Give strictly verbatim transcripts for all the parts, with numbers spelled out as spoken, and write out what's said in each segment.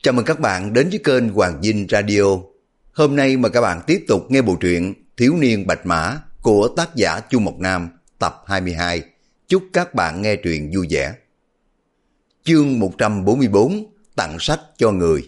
Chào mừng các bạn đến với kênh Hoàng Vinh Radio. Hôm nay mời các bạn tiếp tục nghe bộ truyện Thiếu niên Bạch Mã của tác giả Chu Mộc Nam tập hai mươi hai. Chúc các bạn nghe truyện vui vẻ. Chương một trăm bốn mươi bốn, tặng sách cho người.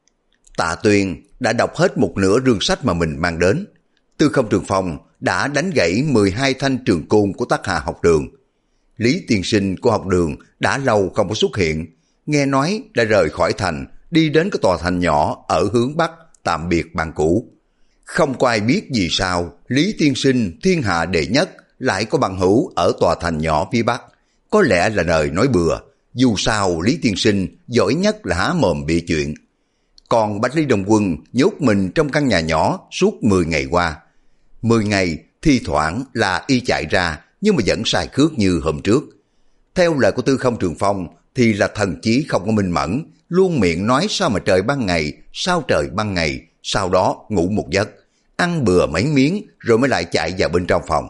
Tạ Tuyền đã đọc hết một nửa rương sách mà mình mang đến. Tư Không Trường Phong đã đánh gãy mười hai thanh trường côn của Tắc Hà học đường. Lý tiên sinh của học đường đã lâu không có xuất hiện, nghe nói đã rời khỏi thành, đi đến cái tòa thành nhỏ ở hướng Bắc tạm biệt bạn cũ. Không có ai biết vì sao Lý tiên sinh thiên hạ đệ nhất lại có bằng hữu ở tòa thành nhỏ phía Bắc. Có lẽ là lời nói bừa, dù sao Lý tiên sinh giỏi nhất là há mồm bịa chuyện. Còn Bạch Lý Đông Quân nhốt mình trong căn nhà nhỏ suốt mười ngày qua. mười ngày thi thoảng là y chạy ra, nhưng mà vẫn sai khước như hôm trước. Theo lời của Tư Không Trường Phong thì là thần chí không có minh mẫn, luôn miệng nói sao mà trời ban ngày, sao trời ban ngày, sau đó ngủ một giấc, ăn bừa mấy miếng rồi mới lại chạy vào bên trong phòng.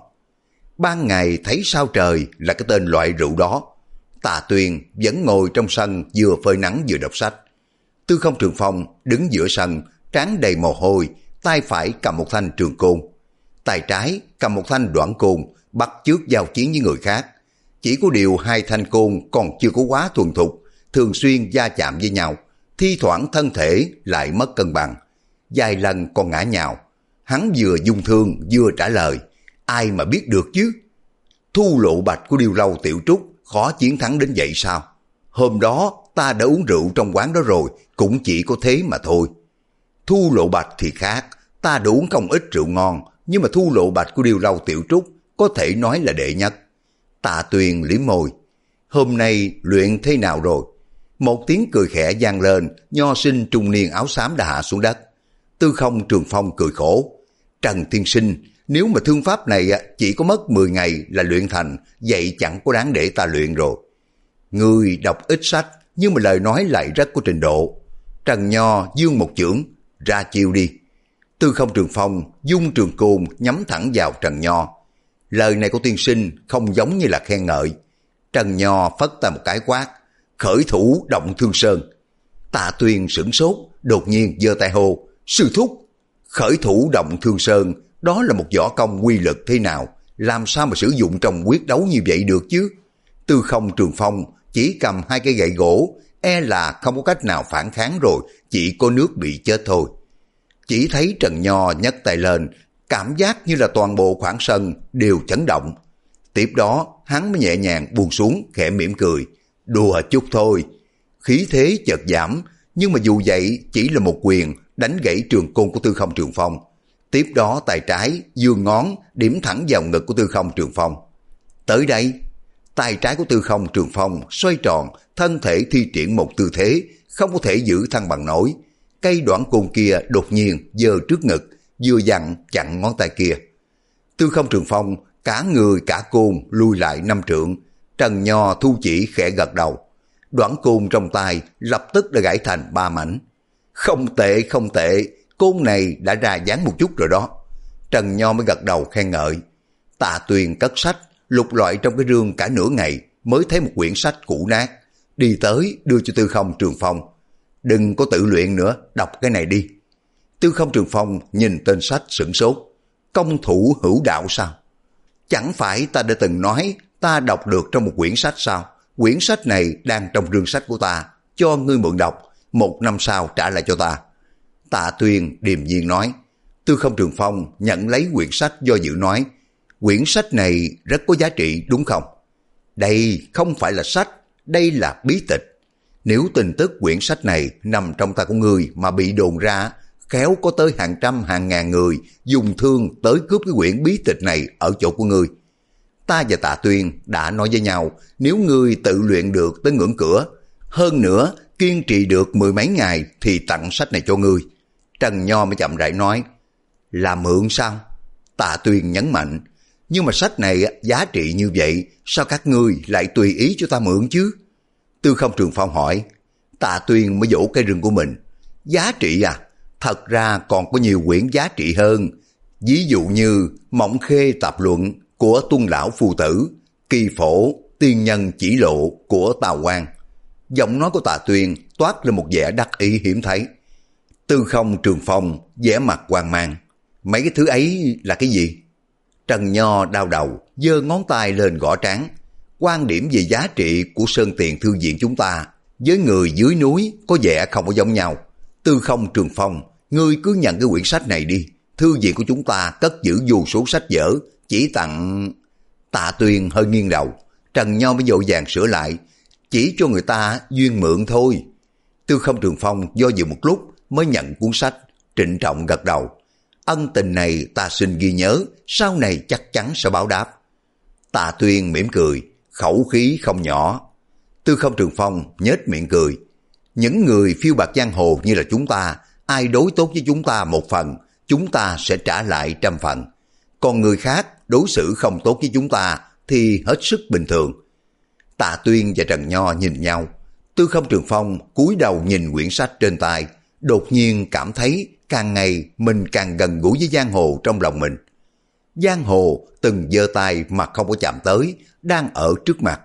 Ban ngày thấy sao trời là cái tên loại rượu đó. Tạ Tuyền vẫn ngồi trong sân vừa phơi nắng vừa đọc sách. Tư Không Trường Phong đứng giữa sân, trán đầy mồ hôi, tay phải cầm một thanh trường côn, tay trái cầm một thanh đoạn côn, bắt chước giao chiến với người khác. Chỉ có điều hai thanh côn còn chưa có quá thuần thục, thường xuyên va chạm với nhau, thi thoảng thân thể lại mất cân bằng, vài lần còn ngã nhào. Hắn vừa dung thương vừa trả lời, ai mà biết được chứ. Thu Lộ Bạch của Điêu Lâu Tiểu Trúc khó chiến thắng đến vậy sao? Hôm đó ta đã uống rượu trong quán đó rồi, cũng chỉ có thế mà thôi. Thu Lộ Bạch thì khác, ta đã uống không ít rượu ngon, nhưng mà Thu Lộ Bạch của Điêu Lâu Tiểu Trúc có thể nói là đệ nhất. Tạ Tuyền liếm môi, hôm nay luyện thế nào rồi? Một tiếng cười khẽ vang lên, nho sinh trung niên áo xám đã hạ xuống đất. Tư Không Trường Phong cười khổ, Trần tiên sinh, nếu mà thương pháp này chỉ có mất mười ngày là luyện thành, vậy chẳng có đáng để ta luyện rồi. Ngươi đọc ít sách, nhưng mà lời nói lại rất có trình độ. Trần Nho dương một chưởng, ra chiêu đi. Tư Không Trường Phong dung trường côn nhắm thẳng vào Trần Nho. Lời này của tiên sinh không giống như là khen ngợi. Trần Nho phất tay một cái quát, khởi thủ động Thương Sơn. Tạ Tuyền sửng sốt, đột nhiên giơ tay hô, sư thúc. Khởi thủ động Thương Sơn, đó là một võ công quy lực thế nào, làm sao mà sử dụng trong quyết đấu như vậy được chứ? Tư Không Trường Phong chỉ cầm hai cây gậy gỗ, e là không có cách nào phản kháng rồi, chỉ có nước bị chết thôi. Chỉ thấy Trần Nho nhấc tay lên, cảm giác như là toàn bộ khoảng sân đều chấn động. Tiếp đó hắn mới nhẹ nhàng buông xuống, khẽ mỉm cười, đùa chút thôi. Khí thế chợt giảm, nhưng mà dù vậy chỉ là một quyền đánh gãy trường côn của Tư Không Trường Phong. Tiếp đó tay trái giương ngón điểm thẳng vào ngực của Tư Không Trường Phong. Tới đây, tay trái của Tư Không Trường Phong xoay tròn, thân thể thi triển một tư thế không có thể giữ thăng bằng nổi. Cây đoạn côn kia đột nhiên giơ trước ngực, vừa dặn chặn ngón tay kia. Tư Không Trường Phong cả người cả côn lui lại năm trượng. Trần Nho thu chỉ khẽ gật đầu. Đoạn côn trong tay lập tức đã gãy thành ba mảnh. Không tệ, không tệ, côn này đã ra dáng một chút rồi đó. Trần Nho mới gật đầu khen ngợi. Tạ Tuyền cất sách, lục loại trong cái rương cả nửa ngày mới thấy một quyển sách cũ nát. Đi tới đưa cho Tư Không Trường Phong. Đừng có tự luyện nữa, đọc cái này đi. Tư Không Trường Phong nhìn tên sách sửng sốt. Công thủ hữu đạo sao? Chẳng phải ta đã từng nói ta đọc được trong một quyển sách sao? Quyển sách này đang trong rương sách của ta, cho ngươi mượn đọc, một năm sau trả lại cho ta. Tạ Tuyền điềm nhiên nói. Tư Không Trường Phong nhận lấy quyển sách do dự nói, quyển sách này rất có giá trị đúng không? Đây không phải là sách, đây là bí tịch. Nếu tin tức quyển sách này nằm trong tay của ngươi mà bị đồn ra, khéo có tới hàng trăm hàng ngàn người dùng thương tới cướp cái quyển bí tịch này ở chỗ của ngươi. Ta và Tạ Tuyền đã nói với nhau, nếu ngươi tự luyện được tới ngưỡng cửa, hơn nữa kiên trì được mười mấy ngày thì tặng sách này cho ngươi. Trần Nho mới chậm rãi nói, là mượn sao? Tạ Tuyền nhấn mạnh, nhưng mà sách này giá trị như vậy, sao các ngươi lại tùy ý cho ta mượn chứ? Tư Không Trường Phong hỏi. Tạ Tuyền mới vỗ cây rừng của mình. Giá trị à? Thật ra còn có nhiều quyển giá trị hơn. Ví dụ như Mộng Khê Tạp Luận của Tuân Lão Phu Tử, Kỳ Phổ Tiên Nhân Chỉ Lộ của Tào Quang. Giọng nói của Tạ Tuyên toát lên một vẻ đắc ý hiếm thấy. Tư Không Trường Phong vẻ mặt hoang mang. Mấy cái thứ ấy là cái gì? Trần Nho đau đầu, giơ ngón tay lên gõ trán. Quan điểm về giá trị của Sơn Tiền Thư viện chúng ta với người dưới núi có vẻ không có giống nhau. Tư Không Trường Phong, ngươi cứ nhận cái quyển sách này đi. Thư viện của chúng ta cất giữ vô số sách vở, chỉ tặng... Tạ Tuyên hơi nghiêng đầu. Trần Nho mới vội vàng sửa lại. Chỉ cho người ta duyên mượn thôi. Tư Không Trường Phong do dự một lúc mới nhận cuốn sách, trịnh trọng gật đầu. Ân tình này ta xin ghi nhớ, sau này chắc chắn sẽ báo đáp. Tạ Tuyên mỉm cười, khẩu khí không nhỏ. Tư Không Trường Phong nhếch miệng cười. Những người phiêu bạt giang hồ như là chúng ta, ai đối tốt với chúng ta một phần, chúng ta sẽ trả lại trăm phần. Còn người khác đối xử không tốt với chúng ta thì hết sức bình thường. Tạ Tuyên và Trần Nho nhìn nhau. Tư Không Trường Phong cúi đầu nhìn quyển sách trên tay, đột nhiên cảm thấy càng ngày mình càng gần gũi với giang hồ trong lòng mình. Giang hồ từng giơ tay mà không có chạm tới, đang ở trước mặt.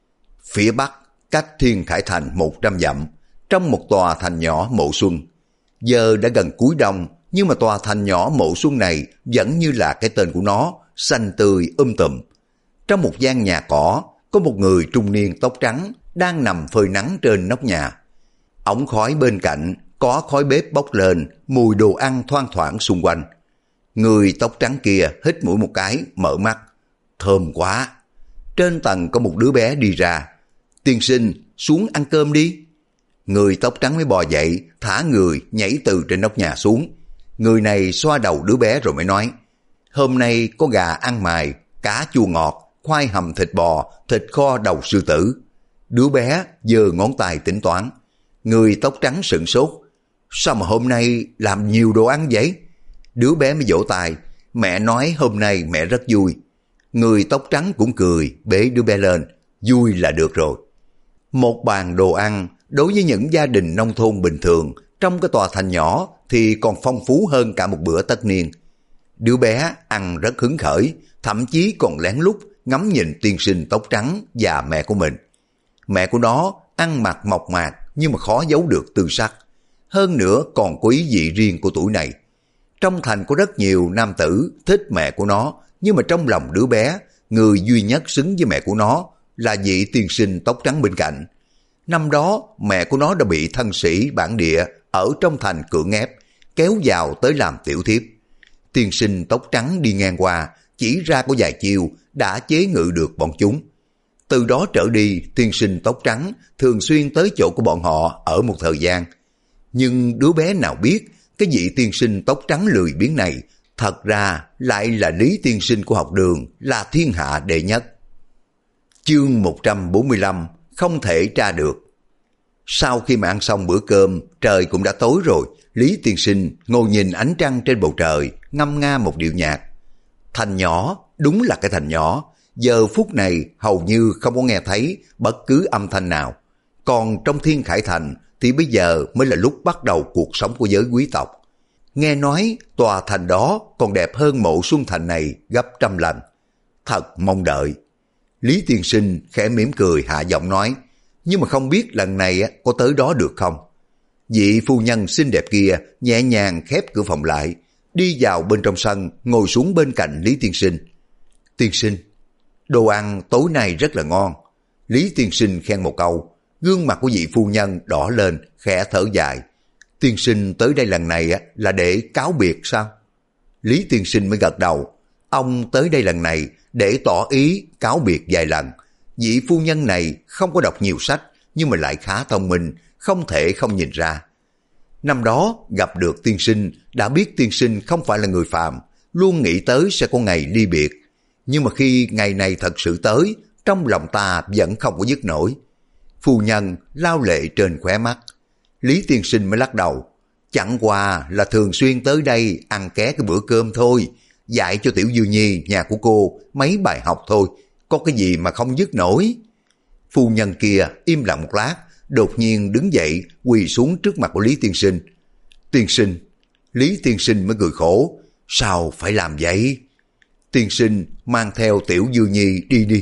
Phía bắc, cách Thiên Khải Thành một trăm dặm, trong một tòa thành nhỏ Mộ Xuân. Giờ đã gần cuối đông, nhưng mà tòa thành nhỏ Mộ Xuân này vẫn như là cái tên của nó, xanh tươi um tùm. Trong một gian nhà cỏ, có một người trung niên tóc trắng đang nằm phơi nắng trên nóc nhà. Ống khói bên cạnh có khói bếp bốc lên, mùi đồ ăn thoang thoảng xung quanh. Người tóc trắng kia hít mũi một cái, mở mắt. Thơm quá! Trên tầng có một đứa bé đi ra. Tiên sinh, xuống ăn cơm đi. Người tóc trắng mới bò dậy, thả người, nhảy từ trên nóc nhà xuống. Người này xoa đầu đứa bé rồi mới nói, hôm nay có gà ăn mài, cá chua ngọt, khoai hầm thịt bò, thịt kho đầu sư tử. Đứa bé giơ ngón tay tính toán. Người tóc trắng sửng sốt. Sao mà hôm nay làm nhiều đồ ăn vậy? Đứa bé mới vỗ tay. Mẹ nói hôm nay mẹ rất vui. Người tóc trắng cũng cười, bế đứa bé lên. Vui là được rồi. Một bàn đồ ăn đối với những gia đình nông thôn bình thường trong cái tòa thành nhỏ thì còn phong phú hơn cả một bữa tất niên. Đứa bé ăn rất hứng khởi, thậm chí còn lén lút ngắm nhìn tiên sinh tóc trắng và mẹ của mình. Mẹ của nó ăn mặc mộc mạc nhưng mà khó giấu được tư sắc. Hơn nữa còn có ý vị riêng của tuổi này. Trong thành có rất nhiều nam tử thích mẹ của nó, nhưng mà trong lòng đứa bé, người duy nhất xứng với mẹ của nó là vị tiên sinh tóc trắng bên cạnh. Năm đó mẹ của nó đã bị thân sĩ bản địa ở trong thành cưỡng ép, kéo vào tới làm tiểu thiếp. Tiên sinh tóc trắng đi ngang qua, chỉ ra có vài chiêu đã chế ngự được bọn chúng. Từ đó trở đi, tiên sinh tóc trắng thường xuyên tới chỗ của bọn họ ở một thời gian. Nhưng đứa bé nào biết, cái vị tiên sinh tóc trắng lười biếng này thật ra lại là Lý tiên sinh của học đường, là thiên hạ đệ nhất. Chương một trăm bốn mươi lăm, không thể tra được. Sau khi mà ăn xong bữa cơm, trời cũng đã tối rồi. Lý tiên sinh ngồi nhìn ánh trăng trên bầu trời, ngâm nga một điệu nhạc. Thành nhỏ, đúng là cái thành nhỏ, giờ phút này hầu như không có nghe thấy bất cứ âm thanh nào. Còn trong Thiên Khải Thành thì bây giờ mới là lúc bắt đầu cuộc sống của giới quý tộc. Nghe nói tòa thành đó còn đẹp hơn Mộ Xuân Thành này gấp trăm lần. Thật mong đợi. Lý tiên sinh khẽ mỉm cười hạ giọng nói, nhưng mà không biết lần này có tới đó được không. Vị phu nhân xinh đẹp kia nhẹ nhàng khép cửa phòng lại, đi vào bên trong sân, ngồi xuống bên cạnh Lý tiên sinh. Tiên sinh, đồ ăn tối nay rất là ngon. Lý tiên sinh khen một câu, gương mặt của vị phu nhân đỏ lên, khẽ thở dài. Tiên sinh tới đây lần này là để cáo biệt sao? Lý tiên sinh mới gật đầu. Ông tới đây lần này để tỏ ý cáo biệt vài lần. Vị phu nhân này không có đọc nhiều sách, nhưng mà lại khá thông minh, không thể không nhìn ra. Năm đó gặp được tiên sinh, đã biết tiên sinh không phải là người phàm, luôn nghĩ tới sẽ có ngày ly biệt. Nhưng mà khi ngày này thật sự tới, trong lòng ta vẫn không có dứt nổi. Phu nhân lao lệ trên khóe mắt. Lý tiên sinh mới lắc đầu. Chẳng qua là thường xuyên tới đây ăn ké cái bữa cơm thôi, dạy cho Tiểu Dư Nhi nhà của cô mấy bài học thôi, có cái gì mà không dứt nổi. Phu nhân kia im lặng một lát, đột nhiên đứng dậy quỳ xuống trước mặt của Lý tiên sinh. Tiên sinh. Lý tiên sinh mới cười khổ. Sao phải làm vậy? Tiên sinh mang theo Tiểu Dư Nhi đi đi,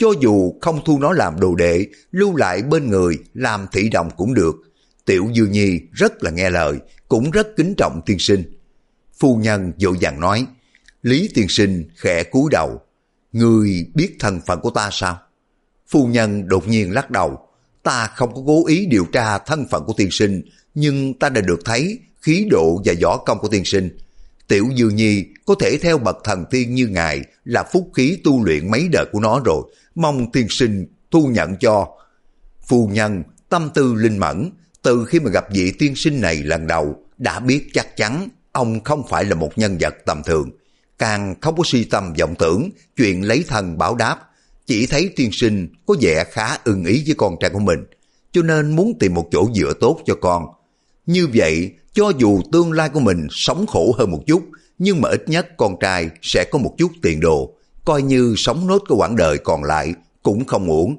cho dù không thu nó làm đồ đệ, lưu lại bên người làm thị đồng cũng được. Tiểu Dư Nhi rất là nghe lời, cũng rất kính trọng tiên sinh. Phu nhân vội vàng nói. Lý tiên sinh khẽ cúi đầu. Ngươi biết thân phận của ta sao? Phu nhân đột nhiên lắc đầu. Ta không có cố ý điều tra thân phận của tiên sinh, nhưng ta đã được thấy khí độ và võ công của tiên sinh. Tiểu Dư Nhi có thể theo bậc thần tiên như ngài là phúc khí tu luyện mấy đời của nó rồi, mong tiên sinh thu nhận cho. Phu nhân tâm tư linh mẫn, từ khi mà gặp vị tiên sinh này lần đầu đã biết chắc chắn ông không phải là một nhân vật tầm thường, càng không có suy tâm vọng tưởng chuyện lấy thân báo đáp, chỉ thấy tiên sinh có vẻ khá ưng ý với con trai của mình, cho nên muốn tìm một chỗ dựa tốt cho con. Như vậy, cho dù tương lai của mình sống khổ hơn một chút, nhưng mà ít nhất con trai sẽ có một chút tiền đồ, coi như sống nốt cái quãng đời còn lại cũng không uổng.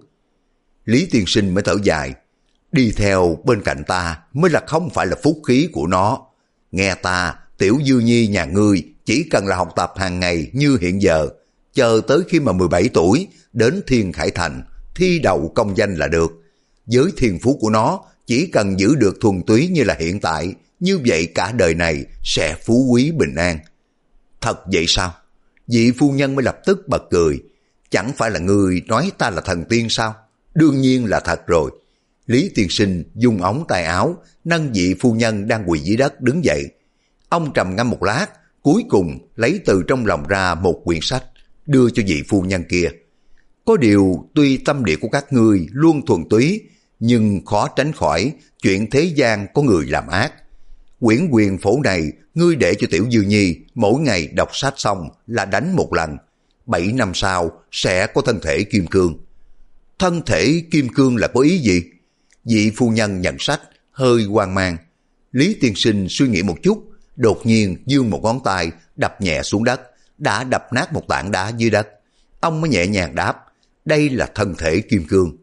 Lý tiên sinh mới thở dài. Đi theo bên cạnh ta mới là không phải là phúc khí của nó. Nghe ta, Tiểu Dư Nhi nhà ngươi chỉ cần là học tập hàng ngày như hiện giờ, chờ tới khi mà mười bảy tuổi đến Thiên Khải Thành thi đậu công danh là được. Với thiên phú của nó, chỉ cần giữ được thuần túy như là hiện tại, như vậy cả đời này sẽ phú quý bình an. Thật vậy sao? Vị phu nhân mới lập tức bật cười. Chẳng phải là người nói ta là thần tiên sao? Đương nhiên là thật rồi. Lý tiên sinh dùng ống tay áo nâng vị phu nhân đang quỳ dưới đất đứng dậy. Ông trầm ngâm một lát, cuối cùng lấy từ trong lòng ra một quyển sách đưa cho vị phu nhân kia. Có điều tuy tâm địa của các ngươi luôn thuần túy, nhưng khó tránh khỏi chuyện thế gian có người làm ác. Quyển quyền phổ này ngươi để cho Tiểu Dư Nhi mỗi ngày đọc sách xong là đánh một lần. Bảy năm sau sẽ có thân thể kim cương. Thân thể kim cương là có ý gì? Vị phu nhân nhận sách hơi hoang mang. Lý tiên sinh suy nghĩ một chút, đột nhiên giương một ngón tay đập nhẹ xuống đất, đã đập nát một tảng đá dưới đất. Ông mới nhẹ nhàng đáp, đây là thân thể kim cương.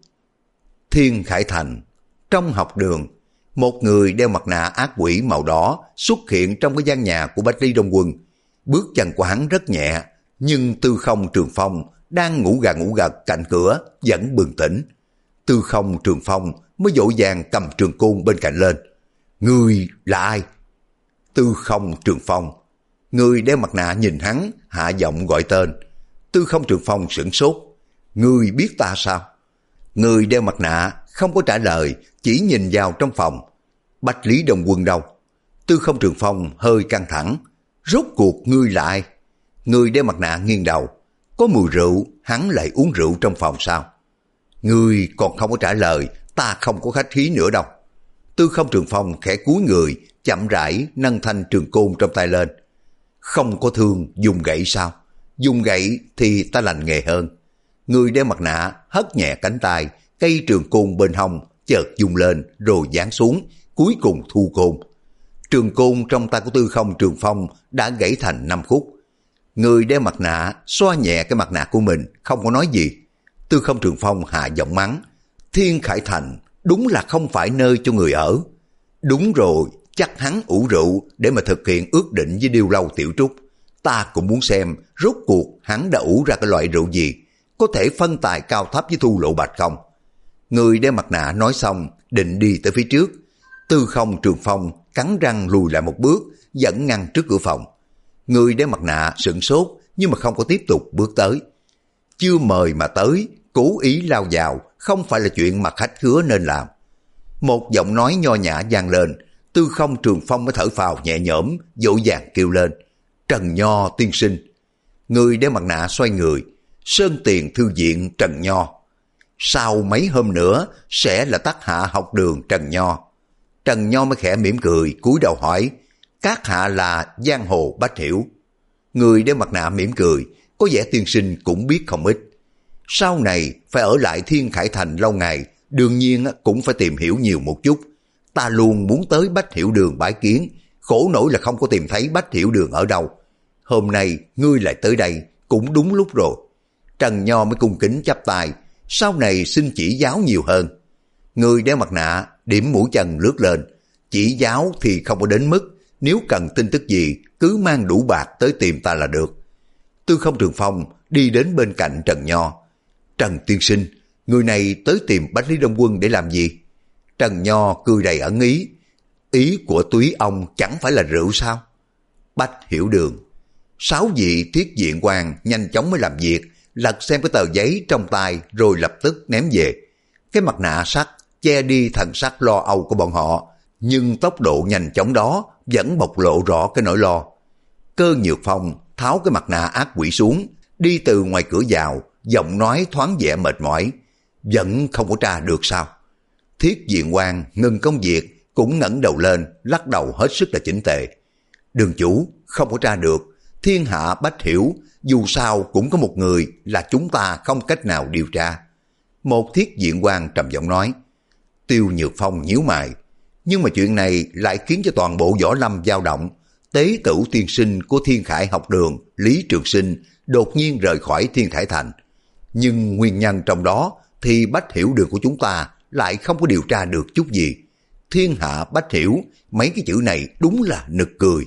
Thiên Khải Thành, trong học đường, một người đeo mặt nạ ác quỷ màu đỏ xuất hiện trong cái gian nhà của Bách Lý Đông Quân. Bước chân của hắn rất nhẹ, nhưng Tư Không Trường Phong đang ngủ gà ngủ gật cạnh cửa vẫn bừng tỉnh. Tư Không Trường Phong mới vội vàng cầm trường côn bên cạnh lên. Người là ai? Tư Không Trường Phong. Người đeo mặt nạ nhìn hắn, hạ giọng gọi tên. Tư Không Trường Phong sửng sốt. Người biết ta sao? Người đeo mặt nạ không có trả lời, chỉ nhìn vào trong phòng. Bách Lý Đông Quân đâu? Tư Không Trường Phong hơi căng thẳng. Rốt cuộc ngươi là ai? Người đeo mặt nạ nghiêng đầu. Có mùi rượu, hắn lại uống rượu trong phòng sao? Ngươi còn không có trả lời, ta không có khách khí nữa đâu. Tư Không Trường Phong khẽ cúi người, chậm rãi nâng thanh trường côn trong tay lên. Không có thương, dùng gậy sao? Dùng gậy thì ta lành nghề hơn. Người đeo mặt nạ hất nhẹ cánh tay, cây trường côn bên hông chợt dùng lên rồi giáng xuống, cuối cùng thu côn. Trường côn trong tay của Tư Không Trường Phong đã gãy thành năm khúc. Người đeo mặt nạ xoa nhẹ cái mặt nạ của mình, không có nói gì. Tư Không Trường Phong hạ giọng mắng, Thiên Khải Thành đúng là không phải nơi cho người ở. Đúng rồi, chắc hắn ủ rượu để mà thực hiện ước định với Điêu Lâu Tiểu Trúc. Ta cũng muốn xem rốt cuộc hắn đã ủ ra cái loại rượu gì, có thể phân tài cao thấp với Thu Lộ Bạch không? Người đeo mặt nạ nói xong định đi tới phía trước. Tư Không Trường Phong cắn răng lùi lại một bước, dẫn ngăn trước cửa phòng. Người đeo mặt nạ sửng sốt nhưng mà không có tiếp tục bước tới. Chưa mời mà tới, cố ý lao vào, không phải là chuyện mà khách khứa nên làm. Một giọng nói nho nhã vang lên, Tư Không Trường Phong mới thở phào nhẹ nhõm, vội vàng kêu lên, Trần Nho tiên sinh. Người đeo mặt nạ xoay người, Sơn Tiền Thư Viện Trần Nho. Sau mấy hôm nữa sẽ là tác hạ học đường Trần Nho. Trần Nho mới khẽ mỉm cười, cúi đầu hỏi, các hạ là giang hồ Bách Hiểu. Người đeo mặt nạ mỉm cười, có vẻ tiên sinh cũng biết không ít. Sau này phải ở lại Thiên Khải Thành lâu ngày, đương nhiên cũng phải tìm hiểu nhiều một chút. Ta luôn muốn tới Bách Hiểu đường bái kiến, khổ nổi là không có tìm thấy Bách Hiểu đường ở đâu. Hôm nay ngươi lại tới đây, cũng đúng lúc rồi. Trần Nho mới cung kính chắp tay, sau này xin chỉ giáo nhiều hơn. Người đeo mặt nạ điểm mũi chân lướt lên, chỉ giáo thì không có đến mức, nếu cần tin tức gì cứ mang đủ bạc tới tìm ta là được. Tư Không Trường Phong đi đến bên cạnh Trần Nho. Trần tiên sinh, người này tới tìm Bách Lý Đông Quân để làm gì? Trần Nho cười đầy ẩn ý. Ý của túy ông chẳng phải là rượu sao? Bách Hiểu Đường. Sáu vị thiết diện quan nhanh chóng mới làm việc, lật xem cái tờ giấy trong tay rồi lập tức ném về. Cái mặt nạ sắt che đi thần sắc lo âu của bọn họ, nhưng tốc độ nhanh chóng đó vẫn bộc lộ rõ cái nỗi lo. Cơ Nhược Phong tháo cái mặt nạ ác quỷ xuống, đi từ ngoài cửa vào, giọng nói thoáng vẻ mệt mỏi. Vẫn không có tra được sao? Thiết diện quan ngừng công việc, cũng ngẩng đầu lên, lắc đầu hết sức là chỉnh tề. Đường chủ, không có tra được. Thiên hạ Bách Hiểu, dù sao cũng có một người là chúng ta không cách nào điều tra. Một thiết diện quan trầm giọng nói. Tiêu Nhược Phong nhíu mày. Nhưng mà chuyện này lại khiến cho toàn bộ võ lâm dao động. Tế tử tiên sinh của Thiên Khải học đường, Lý Trường Sinh, đột nhiên rời khỏi Thiên Khải Thành. Nhưng nguyên nhân trong đó thì Bách Hiểu đường của chúng ta lại không có điều tra được chút gì. Thiên hạ Bách Hiểu, mấy cái chữ này đúng là nực cười.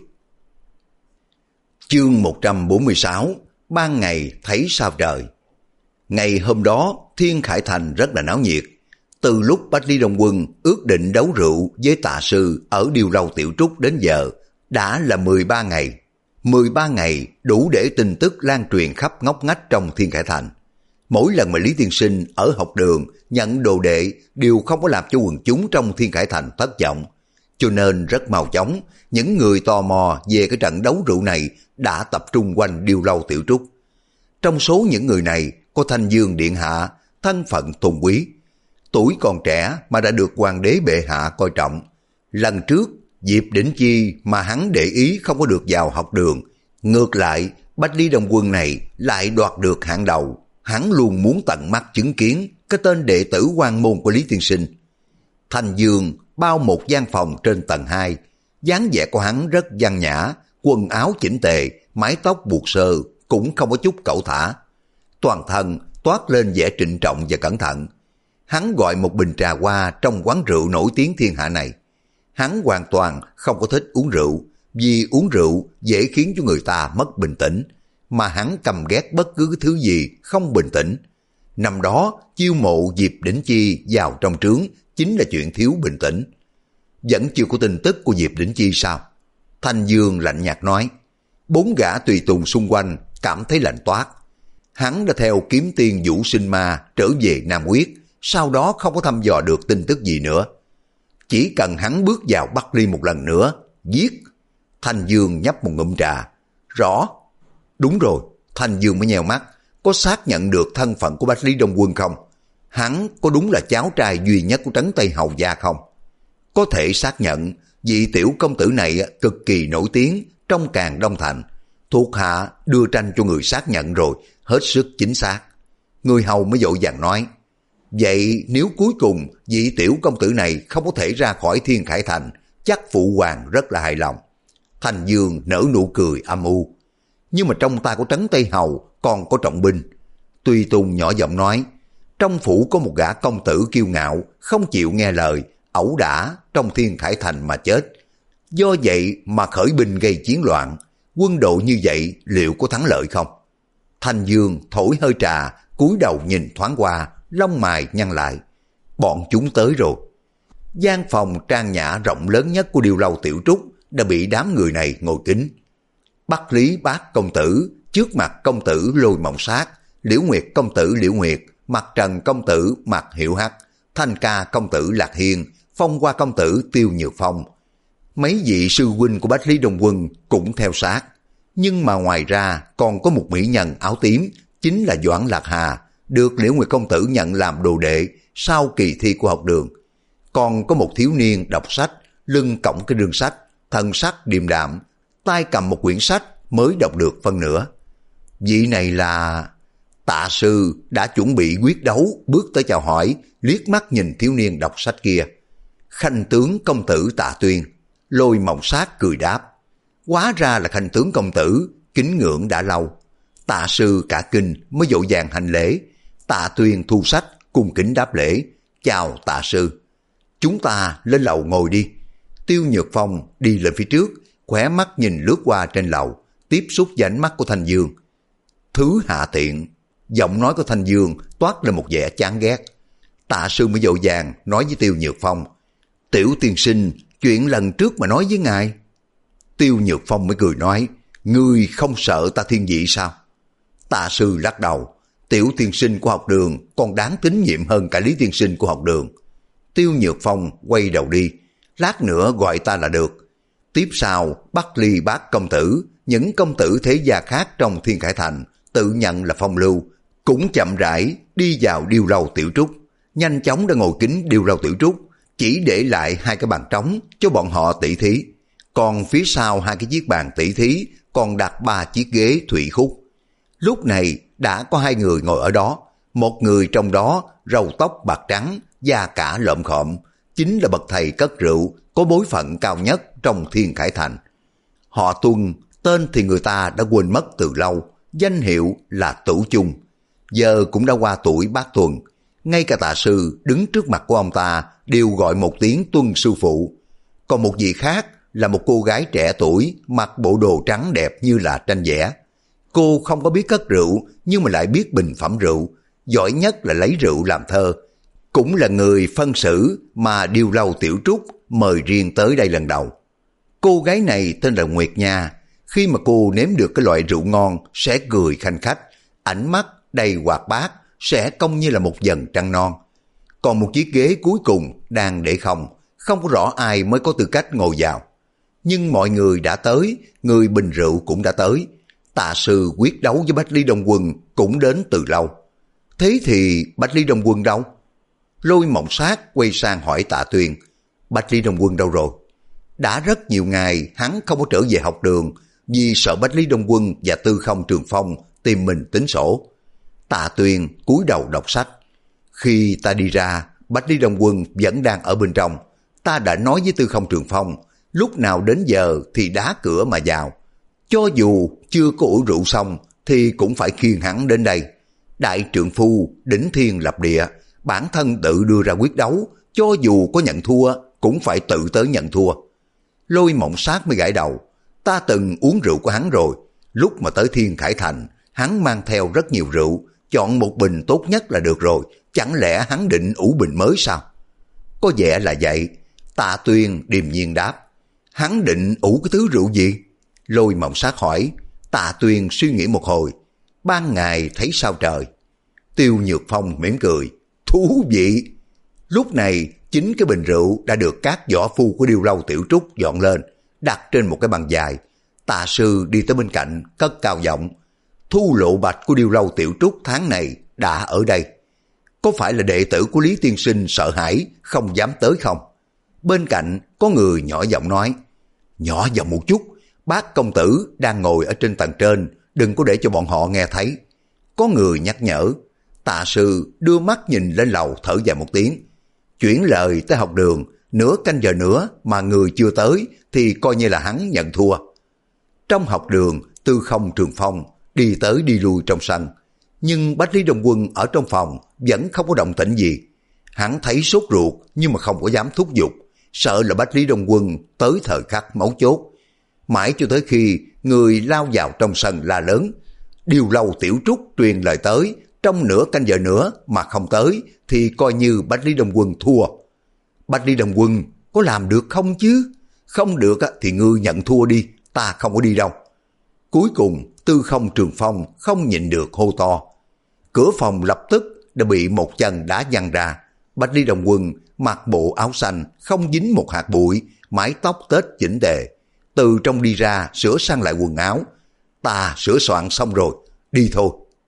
Chương một trăm bốn mươi sáu, ban ngày thấy sao trời. Ngày hôm đó, Thiên Khải Thành rất là náo nhiệt. Từ lúc Bách Lý Đông Quân ước định đấu rượu với Tạ Sư ở Điều Lâu Tiểu Trúc đến giờ, đã là mười ba ngày. mười ba ngày đủ để tin tức lan truyền khắp ngóc ngách trong Thiên Khải Thành. Mỗi lần mà Lý Tiên Sinh ở học đường nhận đồ đệ đều không có làm cho quần chúng trong Thiên Khải Thành thất vọng. Cho nên rất mau chóng, những người tò mò về cái trận đấu rượu này đã tập trung quanh Điều Lâu Tiểu Trúc. Trong số những người này có Thanh Dương Điện Hạ, thân phận tôn quý. Tuổi còn trẻ mà đã được hoàng đế bệ hạ coi trọng. Lần trước, Diệp Đỉnh Chi mà hắn để ý không có được vào học đường. Ngược lại, Bách Lý Đông Quân này lại đoạt được hạng đầu. Hắn luôn muốn tận mắt chứng kiến cái tên đệ tử quan môn của Lý Tiên Sinh. Thanh Dương bao một gian phòng trên tầng hai. Dáng vẻ của hắn rất văn nhã, quần áo chỉnh tề, mái tóc buộc sơ, cũng không có chút cẩu thả. Toàn thân toát lên vẻ trịnh trọng và cẩn thận. Hắn gọi một bình trà hoa trong quán rượu nổi tiếng thiên hạ này. Hắn hoàn toàn không có thích uống rượu, vì uống rượu dễ khiến cho người ta mất bình tĩnh, mà hắn căm ghét bất cứ thứ gì không bình tĩnh. Năm đó, chiêu mộ Diệp Đỉnh Chi vào trong trướng chính là chuyện thiếu bình tĩnh. Vẫn chưa có tin tức của Diệp Đỉnh Chi sao? Thanh Dương lạnh nhạt nói. Bốn gã tùy tùng xung quanh cảm thấy lạnh toát. Hắn đã theo kiếm tiên Vũ Sinh Ma trở về Nam Quyết, sau đó không có thăm dò được tin tức gì nữa. Chỉ cần hắn bước vào Bắc Ly một lần nữa, giết. Thanh Dương nhấp một ngụm trà. Rõ. Đúng rồi, Thanh Dương mới nheo mắt. Có xác nhận được thân phận của Bách Lý Đông Quân không? Hắn có đúng là cháu trai duy nhất của Trấn Tây Hầu gia không? Có thể xác nhận, vị tiểu công tử này cực kỳ nổi tiếng trong Càn Đông Thành. Thuộc hạ đưa tranh cho người xác nhận rồi, hết sức chính xác. Người hầu mới vội vàng nói. Vậy nếu cuối cùng vị tiểu công tử này không có thể ra khỏi Thiên Khải Thành, chắc phụ hoàng rất là hài lòng. Thanh Dương nở nụ cười âm u. Nhưng mà trong tay của Trấn Tây Hầu còn có trọng binh. Tùy Tùng nhỏ giọng nói, trong phủ có một gã công tử kiêu ngạo, không chịu nghe lời, ẩu đả trong Thiên Khải Thành mà chết. Do vậy mà khởi binh gây chiến loạn, quân đội như vậy liệu có thắng lợi không? Thanh Dương thổi hơi trà, cúi đầu nhìn thoáng qua, lông mày nhăn lại. Bọn chúng tới rồi. Gian phòng trang nhã rộng lớn nhất của Điều Lâu Tiểu Trúc đã bị đám người này ngồi kín. Bắc Lý Bác công tử, trước mặt công tử Lôi Mộng Sát, Liễu Nguyệt công tử Liễu Nguyệt, Mặt Trần công tử Mặt Hiểu Hắc, Thanh Ca công tử Lạc Hiên, Phong Hoa công tử Tiêu Nhược Phong. Mấy vị sư huynh của Bách Lý Đông Quân cũng theo sát. Nhưng mà ngoài ra còn có một mỹ nhân áo tím, chính là Doãn Lạc Hà, được Liễu Nguyệt công tử nhận làm đồ đệ sau kỳ thi của học đường. Còn có một thiếu niên đọc sách, lưng cõng cái rương sách, thần sắc điềm đạm, tay cầm một quyển sách mới đọc được phân nửa. Vị này là... Tạ Sư đã chuẩn bị quyết đấu, bước tới chào hỏi, liếc mắt nhìn thiếu niên đọc sách kia. Khanh tướng công tử Tạ Tuyên. Lôi Mộng Sát cười đáp. Hóa ra là khanh tướng công tử, kính ngưỡng đã lâu. Tạ Sư cả kinh mới vội vàng hành lễ. Tạ Tuyên thu sách, cung kính đáp lễ. Chào Tạ Sư. Chúng ta lên lầu ngồi đi. Tiêu Nhược Phong đi lên phía trước, khóe mắt nhìn lướt qua trên lầu, tiếp xúc với ánh mắt của Thanh Dương. Thứ hạ tiện. Giọng nói của Thanh Dương toát lên một vẻ chán ghét. Tạ Sư mới vội vàng nói với Tiêu Nhược Phong, Tiểu tiên sinh, chuyện lần trước mà nói với ngài. Tiêu Nhược Phong mới cười nói, ngươi không sợ ta thiên vị sao? Tạ Sư lắc đầu, Tiểu tiên sinh của học đường còn đáng tín nhiệm hơn cả Lý tiên sinh của học đường. Tiêu Nhược Phong quay đầu đi, lát nữa gọi ta là được. Tiếp sau, Bắc Ly Bác công tử, những công tử thế gia khác trong Thiên Khải Thành tự nhận là phong lưu, cũng chậm rãi đi vào điêu lâu tiểu trúc, nhanh chóng đã ngồi kính điêu lâu tiểu trúc, chỉ để lại hai cái bàn trống cho bọn họ tỷ thí. Còn phía sau hai cái chiếc bàn tỷ thí còn đặt ba chiếc ghế thủy khúc. Lúc này đã có hai người ngồi ở đó, một người trong đó râu tóc bạc trắng, da cả lợm khộm, chính là bậc thầy cất rượu có bối phận cao nhất trong Thiên Khải Thành. Họ Tuân, tên thì người ta đã quên mất từ lâu, danh hiệu là Tửu Chung, giờ cũng đã qua tuổi bát tuần. Ngay cả Tạ Sư đứng trước mặt của ông ta đều gọi một tiếng Tuân sư phụ. Còn một vị khác là một cô gái trẻ tuổi mặc bộ đồ trắng đẹp như là tranh vẽ. Cô không có biết cất rượu nhưng mà lại biết bình phẩm rượu, giỏi nhất là lấy rượu làm thơ. Cũng là người phân xử mà điêu lâu tiểu trúc mời riêng tới đây lần đầu. Cô gái này tên là Nguyệt Nha. Khi mà cô nếm được cái loại rượu ngon sẽ cười khanh khách, ánh mắt đầy hoạt bát, sẽ cong như là một dần trăng non. Còn một chiếc ghế cuối cùng đang để không, không có rõ ai mới có tư cách ngồi vào. Nhưng mọi người đã tới, người bình rượu cũng đã tới. Tạ Sư quyết đấu với Bách Lý Đông Quân cũng đến từ lâu. Thế thì Bách Lý Đông Quân đâu? Lôi Mộng Sát quay sang hỏi Tạ Tuyên, Bách Lý Đông Quân đâu rồi? Đã rất nhiều ngày hắn không có trở về học đường vì sợ Bách Lý Đông Quân và Tư Không Trường Phong tìm mình tính sổ. Tạ Tuyên cúi đầu đọc sách. Khi ta đi ra, Bách Lý Đông Quân vẫn đang ở bên trong. Ta đã nói với Tư Không Trường Phong, lúc nào đến giờ thì đá cửa mà vào. Cho dù chưa có ủ rượu xong thì cũng phải khiêng hắn đến đây. Đại trượng phu đỉnh thiên lập địa, bản thân tự đưa ra quyết đấu, cho dù có nhận thua cũng phải tự tới nhận thua. Lôi Mộng Sát mới gãi đầu, ta từng uống rượu của hắn rồi. Lúc mà tới Thiên Khải Thành, hắn mang theo rất nhiều rượu, chọn một bình tốt nhất là được rồi, chẳng lẽ hắn định ủ bình mới sao? Có vẻ là vậy. Tạ Tuyên điềm nhiên đáp, hắn định ủ cái thứ rượu gì? Lôi Mộng Sát hỏi. Tạ Tuyên suy nghĩ một hồi, ban ngày thấy sao trời. Tiêu Nhược Phong mỉm cười, thú vị. Lúc này chính cái bình rượu đã được các võ phu của điêu lâu tiểu trúc dọn lên, đặt trên một cái bàn dài. Tạ Sư đi tới bên cạnh, cất cao giọng, Thu Lộ Bạch của điêu lâu tiểu trúc tháng này đã ở đây. Có phải là đệ tử của Lý tiên sinh sợ hãi không dám tới không? Bên cạnh có người nhỏ giọng nói, nhỏ giọng một chút, bác công tử đang ngồi ở trên tầng trên, đừng có để cho bọn họ nghe thấy. Có người nhắc nhở. Tạ Sư đưa mắt nhìn lên lầu thở dài một tiếng, chuyển lời tới học đường, nửa canh giờ nữa mà người chưa tới thì coi như là hắn nhận thua. Trong học đường, Tư Không Trường Phong đi tới đi lui trong sân, nhưng Bách Lý Đông Quân ở trong phòng vẫn không có động tĩnh gì. Hắn thấy sốt ruột nhưng mà không có dám thúc giục, sợ là Bách Lý Đông Quân tới thời khắc mấu chốt. Mãi cho tới khi người lao vào trong sân la lớn, điêu lâu tiểu trúc truyền lời tới, trong nửa canh giờ nữa mà không tới thì coi như Bách Lý Đông Quân thua. Bách Lý Đông Quân có làm được không chứ? Không được thì ngươi nhận thua đi, ta không có đi đâu. Cuối cùng Tư Không Trường Phong không nhịn được hô to. Cửa phòng lập tức đã bị một chân đá văng ra. Bách Lý Đông Quân mặc bộ áo xanh, không dính một hạt bụi, mái tóc tết chỉnh tề, từ trong đi ra sửa sang lại quần áo. Ta sửa soạn xong rồi, đi thôi.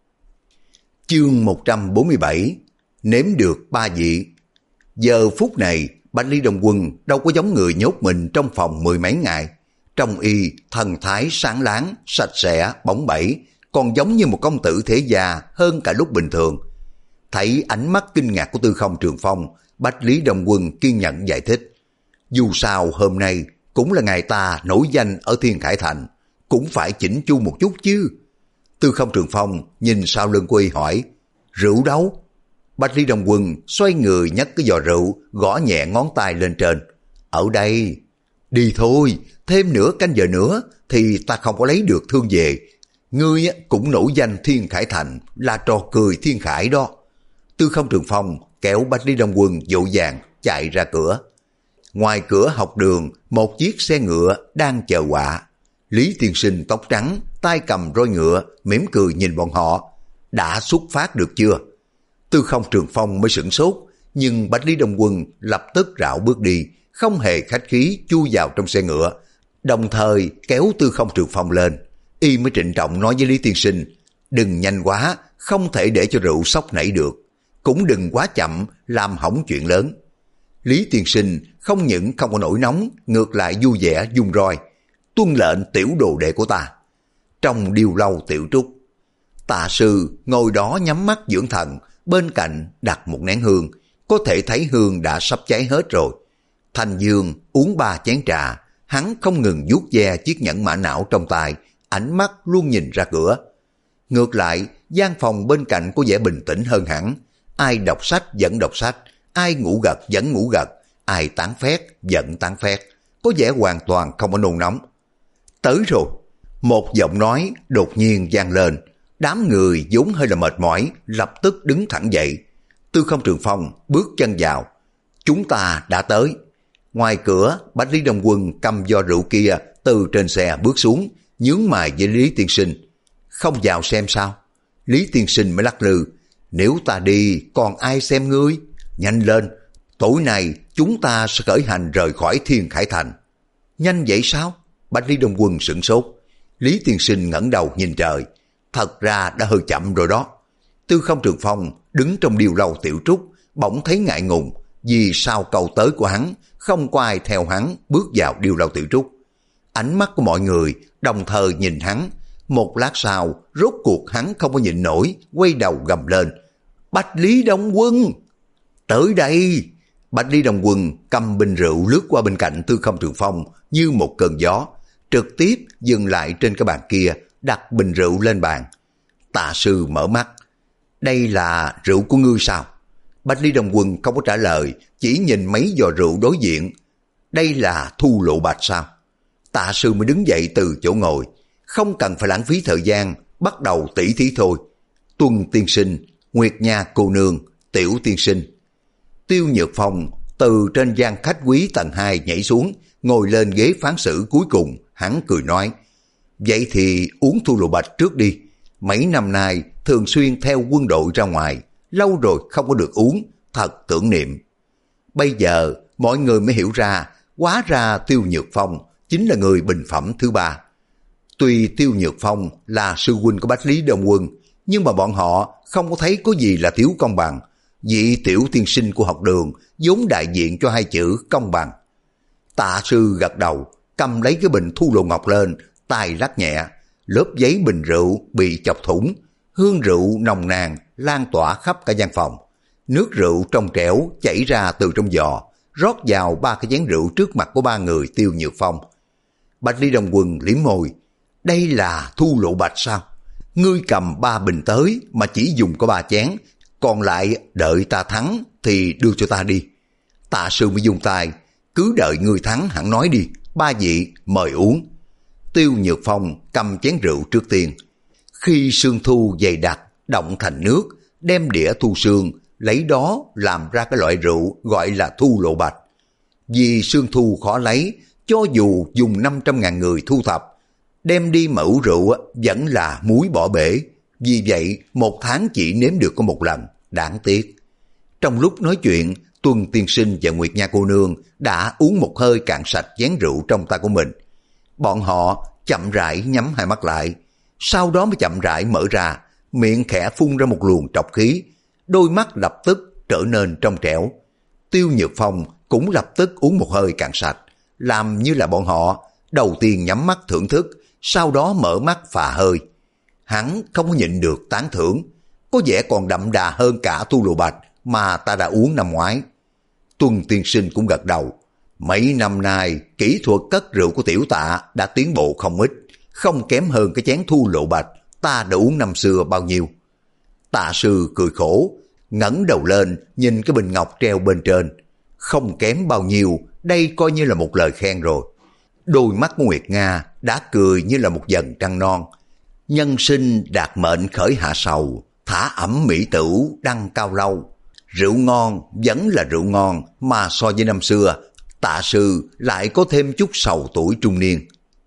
Chương một trăm bốn mươi bảy, nếm được ba vị. Giờ phút này Bách Lý Đông Quân đâu có giống người nhốt mình trong phòng mười mấy ngày. Trong y thần thái sáng láng, sạch sẽ, bóng bẩy, còn giống như một công tử thế gia hơn cả lúc bình thường. Thấy ánh mắt kinh ngạc của Tư Không Trường Phong, Bách Lý Đông Quân kiên nhẫn giải thích. Dù sao hôm nay cũng là ngày ta nổi danh ở Thiên Khải Thành, cũng phải chỉnh chu một chút chứ. Tư Không Trường Phong nhìn sau lưng của y hỏi, rượu đâu? Bách Lý Đông Quân xoay người nhấc cái giò rượu, gõ nhẹ ngón tay lên trên. Ở đây. Đi thôi, thêm nửa canh giờ nữa thì ta không có lấy được thương về. ngươi cũng nổi danh Thiên Khải Thành là trò cười thiên khải đó. Tư Không Trường Phong kéo Bách Lý Đông Quân dội vàng chạy ra cửa. Ngoài cửa học đường, một chiếc xe ngựa đang chờ quạ. Lý Tiên Sinh tóc trắng, tay cầm roi ngựa, mỉm cười nhìn bọn họ. Đã xuất phát được chưa? Tư Không Trường Phong mới sửng sốt, nhưng Bách Lý Đông Quân lập tức rảo bước đi, không hề khách khí chui vào trong xe ngựa, đồng thời kéo Tư Không Trường Phong lên. Y mới trịnh trọng nói với Lý Tiên Sinh, đừng nhanh quá, không thể để cho rượu sốc nảy được, cũng đừng quá chậm, làm hỏng chuyện lớn. Lý Tiên Sinh không những không có nổi nóng, ngược lại vui vẻ dung roi, tuân lệnh tiểu đồ đệ của ta. Trong điêu lâu tiểu trúc, Tạ sư ngồi đó nhắm mắt dưỡng thần, bên cạnh đặt một nén hương, có thể thấy hương đã sắp cháy hết rồi. Thanh Dương uống ba chén trà, hắn không ngừng vuốt ve chiếc nhẫn mã não trong tay, ánh mắt luôn nhìn ra cửa. Ngược lại, gian phòng bên cạnh có vẻ bình tĩnh hơn hẳn, ai đọc sách vẫn đọc sách, ai ngủ gật vẫn ngủ gật, ai tán phét vẫn tán phét, có vẻ hoàn toàn không có nôn nóng. Tới rồi, một giọng nói đột nhiên vang lên, đám người vốn hơi là mệt mỏi, lập tức đứng thẳng dậy. Tư Không Trường Phong bước chân vào, chúng ta đã tới. Ngoài cửa, Bách Lý Đông Quân cầm do rượu kia từ trên xe bước xuống, nhướng mày với Lý Tiên Sinh. Không vào xem sao? Lý Tiên Sinh mới lắc lư, nếu ta đi còn ai xem ngươi? Nhanh lên, tối nay chúng ta sẽ khởi hành rời khỏi Thiên Khải Thành. Nhanh vậy sao? Bách Lý Đông Quân sửng sốt. Lý Tiên Sinh ngẩng đầu nhìn trời, thật ra đã hơi chậm rồi đó. Tư Không Trường Phong đứng trong điêu lâu tiểu trúc, bỗng thấy ngại ngùng, vì sau câu tới của hắn, không có ai theo hắn bước vào điêu lâu tiểu trúc. Ánh mắt của mọi người đồng thời nhìn hắn, một lát sau, rốt cuộc hắn không có nhịn nổi, quay đầu gầm lên, Bách Lý Đông Quân! Tới đây! Bách Lý Đông Quân cầm bình rượu lướt qua bên cạnh Tư Không Trường Phong như một cơn gió, trực tiếp dừng lại trên cái bàn kia, đặt bình rượu lên bàn. Tạ sư mở mắt, đây là rượu của ngươi sao? Bách Lý Đông Quân không có trả lời, chỉ nhìn mấy giò rượu đối diện. Đây là Thu Lộ Bạch sao? Tạ sư mới đứng dậy từ chỗ ngồi, không cần phải lãng phí thời gian, bắt đầu tỉ thí thôi. Tuân tiên sinh, Nguyệt Nha cô nương, Tiểu tiên sinh. Tiêu Nhược Phong từ trên gian khách quý tầng hai nhảy xuống, ngồi lên ghế phán xử cuối cùng, hắn cười nói, vậy thì uống Thu Lộ Bạch trước đi. Mấy năm nay thường xuyên theo quân đội ra ngoài, lâu rồi không có được uống, thật tưởng niệm. Bây giờ mọi người mới hiểu ra, hóa ra Tiêu Nhược Phong chính là người bình phẩm thứ ba. Tuy Tiêu Nhược Phong là sư huynh của Bách Lý Đông Quân, nhưng mà bọn họ không có thấy có gì là thiếu công bằng. Vị tiểu tiên sinh của học đường vốn đại diện cho hai chữ công bằng. Tạ sư gật đầu, cầm lấy cái bình Thu Lộ Ngọc lên, tay lắc nhẹ, lớp giấy bình rượu bị chọc thủng, hương rượu nồng nàn lan tỏa khắp cả gian phòng. Nước rượu trong trẻo chảy ra từ trong giò, rót vào ba cái chén rượu trước mặt của ba người Tiêu Nhược Phong. Bách Lý Đông Quân liếm môi, đây là Thu Lộ Bạch sao? Ngươi cầm ba bình tới mà chỉ dùng có ba chén, còn lại đợi ta thắng thì đưa cho ta đi. Tạ sư mới dùng tay, cứ đợi ngươi thắng hẳn nói đi, ba vị mời uống. Tiêu Nhược Phong cầm chén rượu trước tiên. Khi sương thu dày đặc, động thành nước, đem đĩa thu sương, lấy đó làm ra cái loại rượu gọi là Thu Lộ Bạch. Vì sương thu khó lấy, cho dù dùng năm trăm ngàn người thu thập, đem đi mẫu rượu vẫn là muối bỏ bể. Vì vậy, một tháng chỉ nếm được có một lần, đáng tiếc. Trong lúc nói chuyện, Tuân tiên sinh và Nguyệt Nha cô nương đã uống một hơi cạn sạch chén rượu trong tay của mình. Bọn họ chậm rãi nhắm hai mắt lại, sau đó mới chậm rãi mở ra, miệng khẽ phun ra một luồng trọc khí, đôi mắt lập tức trở nên trong trẻo. Tiêu Nhược Phong cũng lập tức uống một hơi cạn sạch, làm như là bọn họ đầu tiên nhắm mắt thưởng thức, sau đó mở mắt phà hơi. Hắn không có nhịn được tán thưởng, có vẻ còn đậm đà hơn cả Thu Lộ Bạch mà ta đã uống năm ngoái. Tuân tiên sinh cũng gật đầu, mấy năm nay kỹ thuật cất rượu của tiểu Tạ đã tiến bộ không ít, không kém hơn cái chén Thu Lộ Bạch ta đã uống năm xưa bao nhiêu. Tạ sư cười khổ, ngẩng đầu lên nhìn cái bình ngọc treo bên trên, không kém bao nhiêu, đây coi như là một lời khen rồi. Đôi mắt của Nguyệt Nga đã cười như là một dần trăng non. Nhân sinh đạt mệnh khởi hạ sầu, thả ẩm mỹ tửu đăng cao lâu. Rượu ngon vẫn là rượu ngon, mà so với năm xưa, Tạ sư lại có thêm chút sầu tuổi trung niên.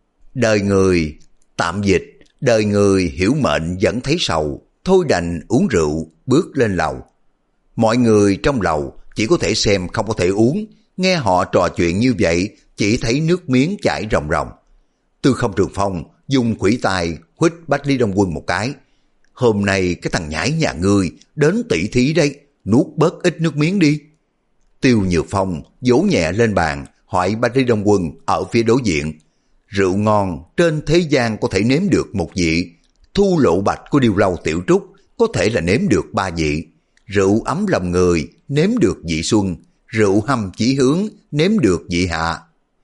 Đời người, tạm dịch, đời người hiểu mệnh vẫn thấy sầu, thôi đành uống rượu, bước lên lầu. Mọi người trong lầu chỉ có thể xem không có thể uống, nghe họ trò chuyện như vậy chỉ thấy nước miếng chảy ròng ròng. Tư Không Trường Phong dùng khuỷu tay huýt Bách Lý Đông Quân một cái. Hôm nay cái thằng nhãi nhà ngươi đến tỷ thí đây, nuốt bớt ít nước miếng đi. Tiêu Nhược Phong vỗ nhẹ lên bàn, hỏi Bách Lý Đông Quân ở phía đối diện. Rượu ngon trên thế gian có thể nếm được một vị, thu lộ bạch của Điêu Lâu Tiểu Trúc có thể là nếm được ba vị. Rượu ấm lòng người nếm được vị xuân, rượu hâm chỉ hướng nếm được vị hạ.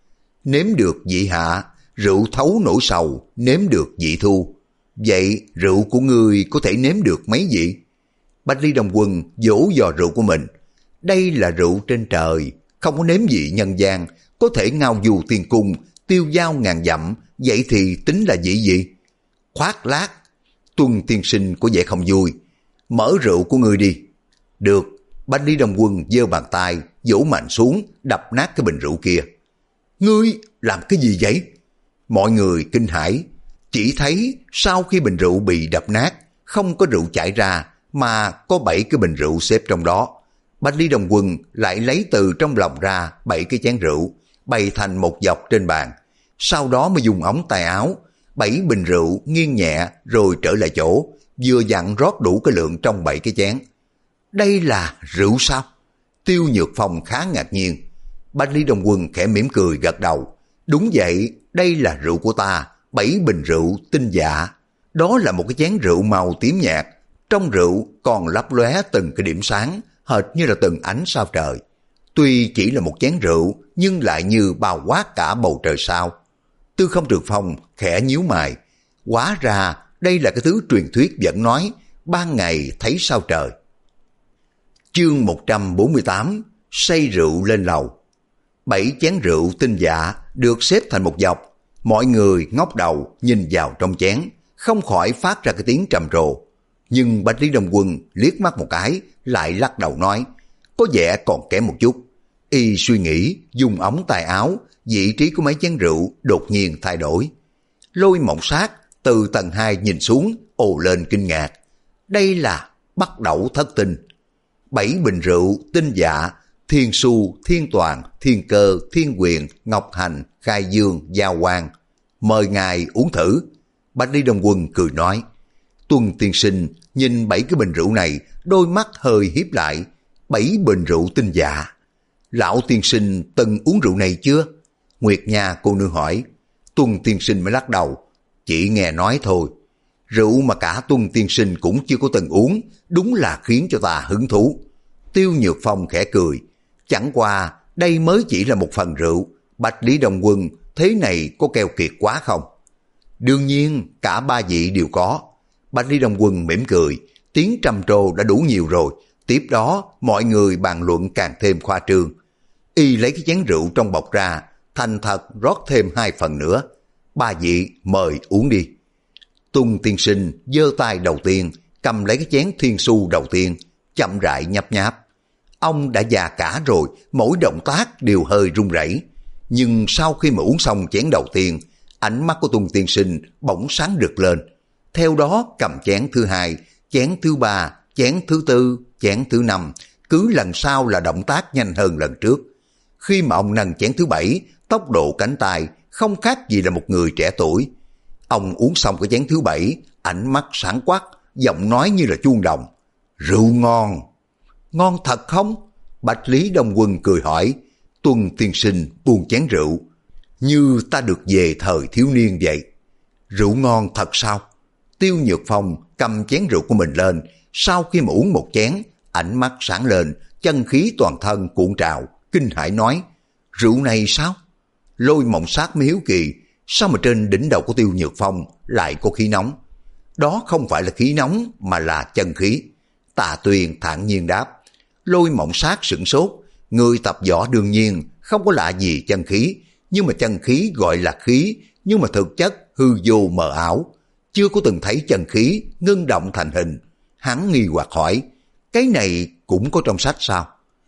Nếm được vị hạ, rượu thấu nỗi sầu nếm được vị thu. Vậy rượu của ngươi có thể nếm được mấy vị? Bách Lý Đông Quân vỗ giò rượu của mình. Đây là rượu trên trời, không có nếm vị nhân gian, có thể ngao du tiên cung, tiêu dao ngàn dặm, vậy thì tính là vị gì? Khoác lác. Tuân tiên sinh có vẻ không vui. Mở rượu của ngươi đi. Được. Bách Lý Đông Quân giơ bàn tay, vỗ mạnh xuống, đập nát cái bình rượu kia. Ngươi làm cái gì vậy? Mọi người kinh hãi, chỉ thấy sau khi bình rượu bị đập nát, không có rượu chảy ra, mà có bảy cái bình rượu xếp trong đó. Bách Lý Đông Quân lại lấy từ trong lòng ra bảy cái chén rượu, bày thành một dọc trên bàn. Sau đó mới dùng ống tay áo, bảy bình rượu nghiêng nhẹ rồi trở lại chỗ, vừa dặn rót đủ cái lượng trong bảy cái chén. Đây là rượu sao? Tiêu Nhược Phong khá ngạc nhiên. Bách Lý Đông Quân khẽ mỉm cười gật đầu. Đúng vậy, đây là rượu của ta, bảy bình rượu tinh dạ. Đó là một cái chén rượu màu tím nhạt, trong rượu còn lấp lóe từng cái điểm sáng, hệt như là từng ánh sao trời. Tuy chỉ là một chén rượu, nhưng lại như bao quát cả bầu trời sao. Tư Không Trường Phong khẽ nhíu mày. Hóa ra đây là cái thứ truyền thuyết vẫn nói, ban ngày thấy sao trời. Chương một trăm bốn mươi tám, say rượu lên lầu. Bảy chén rượu tinh dạ được xếp thành một dọc. Mọi người ngóc đầu nhìn vào trong chén, không khỏi phát ra cái tiếng trầm trồ. Nhưng Bách Lý Đông Quân liếc mắt một cái, lại lắc đầu nói, có vẻ còn kém một chút. Y suy nghĩ, dùng ống tay áo, vị trí của mấy chén rượu đột nhiên thay đổi. Lôi Mộng Sát từ tầng hai nhìn xuống, ồ lên kinh ngạc. Đây là Bắc Đẩu Thất Tinh. Bảy bình rượu tinh dạ, Thiên Su, Thiên Toàn, Thiên Cơ, Thiên Quyền, Ngọc Hành, Khai Dương, Giao Quang. Mời ngài uống thử. Bách Lý Đông Quân cười nói. Tuân tiên sinh nhìn bảy cái bình rượu này, đôi mắt hơi híp lại. Bảy bình rượu tinh dạ. Lão tiên sinh từng uống rượu này chưa? Nguyệt Nha cô nương hỏi. Tuân tiên sinh mới lắc đầu. Chỉ nghe nói thôi. Rượu mà cả Tuân tiên sinh cũng chưa có từng uống, đúng là khiến cho ta hứng thú. Tiêu Nhược Phong khẽ cười. Chẳng qua đây mới chỉ là một phần rượu. Bách Lý Đông Quân thế này có keo kiệt quá không? Đương nhiên cả ba vị đều có. Bách Lý Đông Quân mỉm cười. Tiếng trầm trồ đã đủ nhiều rồi. Tiếp đó mọi người bàn luận càng thêm khoa trương. Y lấy cái chén rượu trong bọc ra, thành thật rót thêm hai phần nữa. Ba vị mời uống đi. Tuân tiên sinh giơ tay đầu tiên, cầm lấy cái chén Thiên Su đầu tiên, chậm rãi nhấp nháp. Ông đã già cả rồi, mỗi động tác đều hơi run rẩy. Nhưng sau khi mà uống xong chén đầu tiên, ánh mắt của Tuân tiên sinh bỗng sáng rực lên. Theo đó cầm chén thứ hai, chén thứ ba, chén thứ tư, chén thứ năm, cứ lần sau là động tác nhanh hơn lần trước. Khi mà ông nâng chén thứ bảy, tốc độ cánh tay không khác gì là một người trẻ tuổi. Ông uống xong cái chén thứ bảy, ánh mắt sáng quắc, giọng nói như là chuông đồng. Rượu ngon. Ngon thật không? Bách Lý Đông Quân cười hỏi. Tuân tiên sinh buông chén rượu. Như ta được về thời thiếu niên vậy. Rượu ngon thật sao? Tiêu Nhược Phong cầm chén rượu của mình lên. Sau khi mà uống một chén, ánh mắt sáng lên, chân khí toàn thân cuộn trào, kinh hãi nói. Rượu này sao? Lôi Mộng Sát mới hiếu kỳ. Sao mà trên đỉnh đầu của Tiêu Nhược Phong lại có khí nóng? Đó không phải là khí nóng mà là chân khí. Tà Tuyền thản nhiên đáp. Lôi Mộng Sát sửng sốt. Người tập võ đương nhiên không có lạ gì chân khí, nhưng mà chân khí gọi là khí, nhưng mà thực chất hư vô mờ ảo. chưa có từng thấy chân khí ngưng động thành hình. Hắn nghi hoặc hỏi, cái này cũng có trong sách sao?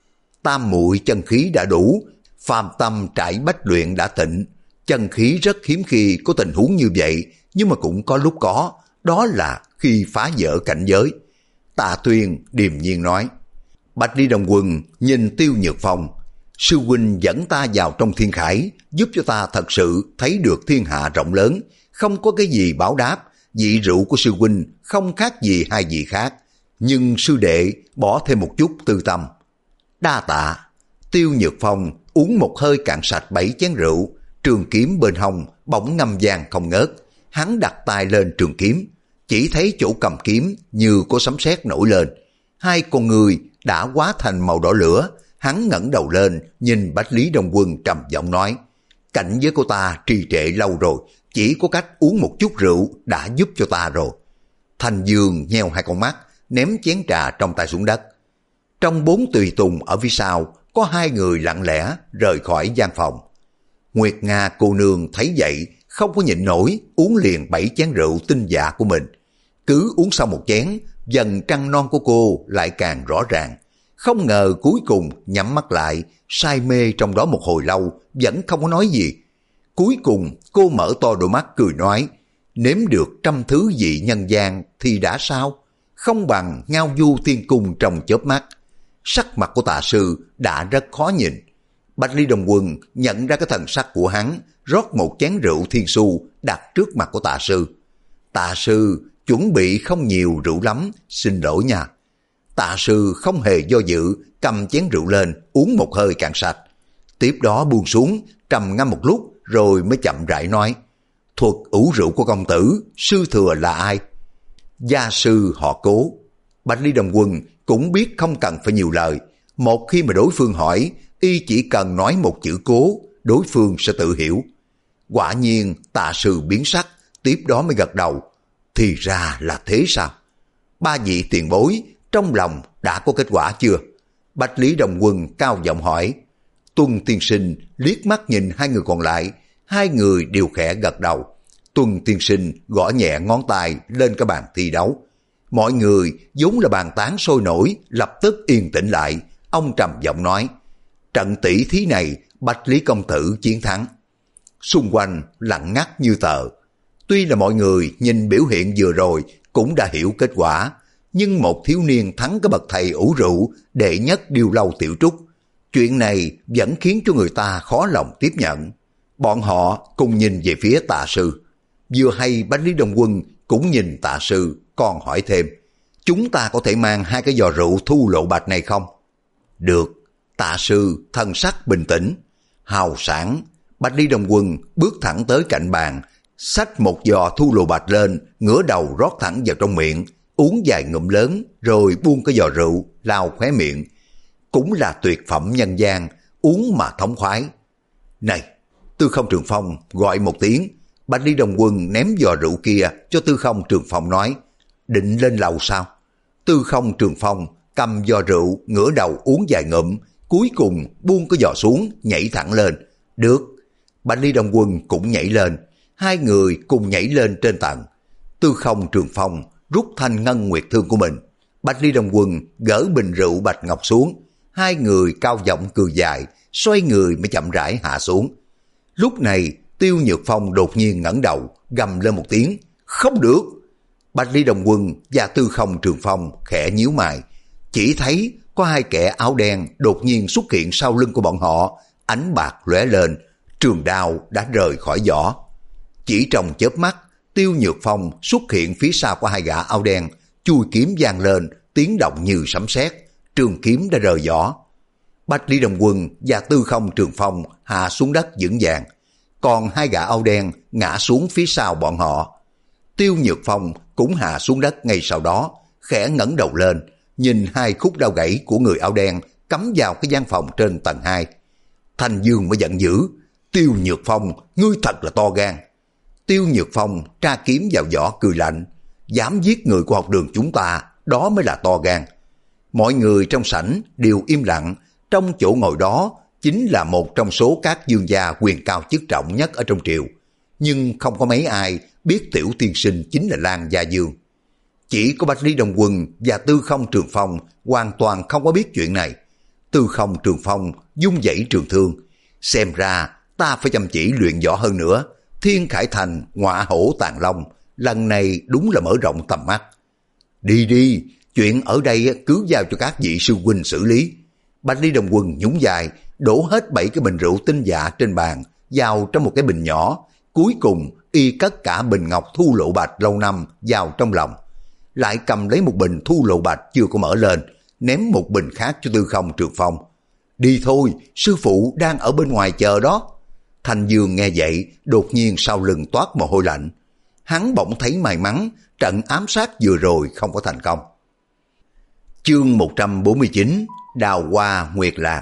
Tam muội chân khí đã đủ, phàm tâm trải bách luyện đã tịnh. Chân khí rất hiếm khi có tình huống như vậy, nhưng mà cũng có lúc có, đó là khi phá vỡ cảnh giới. Tạ Tuyên điềm nhiên nói. Bạch Ly Đồng Quân nhìn Tiêu Nhược Phong, sư huynh dẫn ta vào trong thiên khải, giúp cho ta thật sự thấy được thiên hạ rộng lớn, không có cái gì báo đáp, vị rượu của sư huynh không khác gì hai vị khác, nhưng sư đệ bỏ thêm một chút tư tâm. Đa tạ. Tiêu Nhược Phong uống một hơi cạn sạch bảy chén rượu, trường kiếm bên hông bỗng ngâm vang không ngớt. Hắn đặt tay lên trường kiếm, chỉ thấy chỗ cầm kiếm như có sấm sét nổi lên. Hai con người đã hóa thành màu đỏ lửa. Hắn ngẩng đầu lên nhìn Bách Lý Đông Quân trầm giọng nói, cảnh giới của ta trì trệ lâu rồi, chỉ có cách uống một chút rượu đã giúp cho ta rồi. Thành Dương nheo hai con mắt, ném chén trà trong tay xuống đất. Trong bốn tùy tùng ở phía sau có hai người lặng lẽ rời khỏi gian phòng. Nguyệt Nga cô nương thấy vậy không có nhịn nổi, uống liền bảy chén rượu tinh dạ của mình. Cứ uống xong một chén, dần trăng non của cô lại càng rõ ràng. Không ngờ cuối cùng nhắm mắt lại, say mê trong đó một hồi lâu, vẫn không có nói gì. Cuối cùng cô mở to đôi mắt cười nói, nếm được trăm thứ vị nhân gian thì đã sao? Không bằng ngao du tiên cung trong chớp mắt. Sắc mặt của Tạ sư đã rất khó nhìn. Bạch Ly Đồng Quân nhận ra cái thần sắc của hắn, rót một chén rượu thiên su đặt trước mặt của Tạ sư. Tạ sư chuẩn bị không nhiều rượu lắm, xin lỗi nha. Tạ sư không hề do dự, cầm chén rượu lên, uống một hơi cạn sạch. Tiếp đó buông xuống, trầm ngâm một lúc, rồi mới chậm rãi nói, thuật ủ rượu của công tử, sư thừa là ai? Gia sư họ Cố. Bạch Ly Đồng Quân cũng biết không cần phải nhiều lời. Một khi mà đối phương hỏi, y chỉ cần nói một chữ Cố, đối phương sẽ tự hiểu. Quả nhiên Tạ sư biến sắc, tiếp đó mới gật đầu. Thì ra là thế sao? Ba vị tiền bối trong lòng đã có kết quả chưa? Bạch Lý Đồng Quân cao giọng hỏi. Tuân tiên sinh liếc mắt nhìn hai người còn lại, hai người đều khẽ gật đầu. Tuân tiên sinh gõ nhẹ ngón tay lên cái bàn thi đấu. Mọi người vốn là bàn tán sôi nổi, lập tức yên tĩnh lại. Ông trầm giọng nói, trận tỷ thí này Bạch Lý công tử chiến thắng. Xung quanh lặng ngắt như tờ. Tuy là mọi người nhìn biểu hiện vừa rồi cũng đã hiểu kết quả, nhưng một thiếu niên thắng cái bậc thầy ủ rượu đệ nhất Điêu Lâu Tiểu Trúc, chuyện này vẫn khiến cho người ta khó lòng tiếp nhận. Bọn họ cùng nhìn về phía Tạ sư. Vừa hay Bách Lý Đông Quân cũng nhìn Tạ sư, còn hỏi thêm, chúng ta có thể mang hai cái giò rượu thu lộ bạch này không? Được. Tạ sư thần sắc bình tĩnh, hào sảng. Bách Lý Đông Quân bước thẳng tới cạnh bàn, xách một giò thu lộ bạch lên, ngửa đầu rót thẳng vào trong miệng, uống vài ngụm lớn, rồi buông cái giò rượu, lao khóe miệng. Cũng là tuyệt phẩm nhân gian, uống mà thống khoái. Này, Tư Không Trường Phong gọi một tiếng. Bạch Lý Đồng Quân ném giò rượu kia cho Tư Không Trường Phong nói, định lên lầu sao? Tư Không Trường Phong cầm giò rượu, ngửa đầu uống vài ngụm, cuối cùng buông cái giò xuống, nhảy thẳng lên. Được. Bạch Lý Đồng Quân cũng nhảy lên, hai người cùng nhảy lên trên tầng. Tư Không Trường Phong rút thanh ngân nguyệt thương của mình. Bạch Ly Đồng Quân gỡ bình rượu bạch ngọc xuống. Hai người cao giọng cười dài, xoay người mới chậm rãi hạ xuống. Lúc này Tiêu Nhược Phong đột nhiên ngẩng đầu, gầm lên một tiếng, không được. Bạch Ly Đồng Quân và Tư Không Trường Phong khẽ nhíu mày, chỉ thấy có hai kẻ áo đen đột nhiên xuất hiện sau lưng của bọn họ, ánh bạc lóe lên, trường đao đã rời khỏi vỏ. Chỉ trong chớp mắt, Tiêu Nhược Phong xuất hiện phía sau của hai gã áo đen, chui kiếm vang lên, tiếng động như sấm sét, trường kiếm đã rời vỏ. Bạch Ly Đồng Quân và Tư Không Trường Phong hạ xuống đất vững vàng, còn hai gã áo đen ngã xuống phía sau bọn họ. Tiêu Nhược Phong cũng hạ xuống đất ngay sau đó, khẽ ngẩng đầu lên, nhìn hai khúc đao gãy của người áo đen cắm vào cái gian phòng trên tầng hai. Thanh Dương mới giận dữ, Tiêu Nhược Phong, ngươi thật là to gan. Tiêu Nhược Phong tra kiếm vào vỏ cười lạnh, dám giết người của học đường chúng ta, đó mới là to gan. Mọi người trong sảnh đều im lặng, trong chỗ ngồi đó chính là một trong số các vương gia quyền cao chức trọng nhất ở trong triều, nhưng không có mấy ai biết tiểu tiên sinh chính là Lan Gia Dương. Chỉ có Bách Lý Đông Quân và Tư Không Trường Phong hoàn toàn không có biết chuyện này. Tư Không Trường Phong dung dãy trường thương. Xem ra ta phải chăm chỉ luyện võ hơn nữa. Thiên Khải Thành ngọa hổ tàng long, lần này đúng là mở rộng tầm mắt. Đi đi, chuyện ở đây cứ giao cho các vị sư huynh xử lý. Bách Lý Đông Quân nhún vai, đổ hết bảy cái bình rượu tinh dạ trên bàn vào trong một cái bình nhỏ. Cuối cùng y cất cả bình ngọc thu lộ bạch lâu năm vào trong lòng, lại cầm lấy một bình thu lộ bạch chưa có mở lên, ném một bình khác cho Tư Không Trường Phong. Đi thôi, sư phụ đang ở bên ngoài chờ đó. Thanh Dương nghe vậy, đột nhiên sau lưng toát mồ hôi lạnh. Hắn bỗng thấy may mắn, trận ám sát vừa rồi không có thành công. Chương một trăm bốn mươi chín, Đào Hoa Nguyệt Lạc.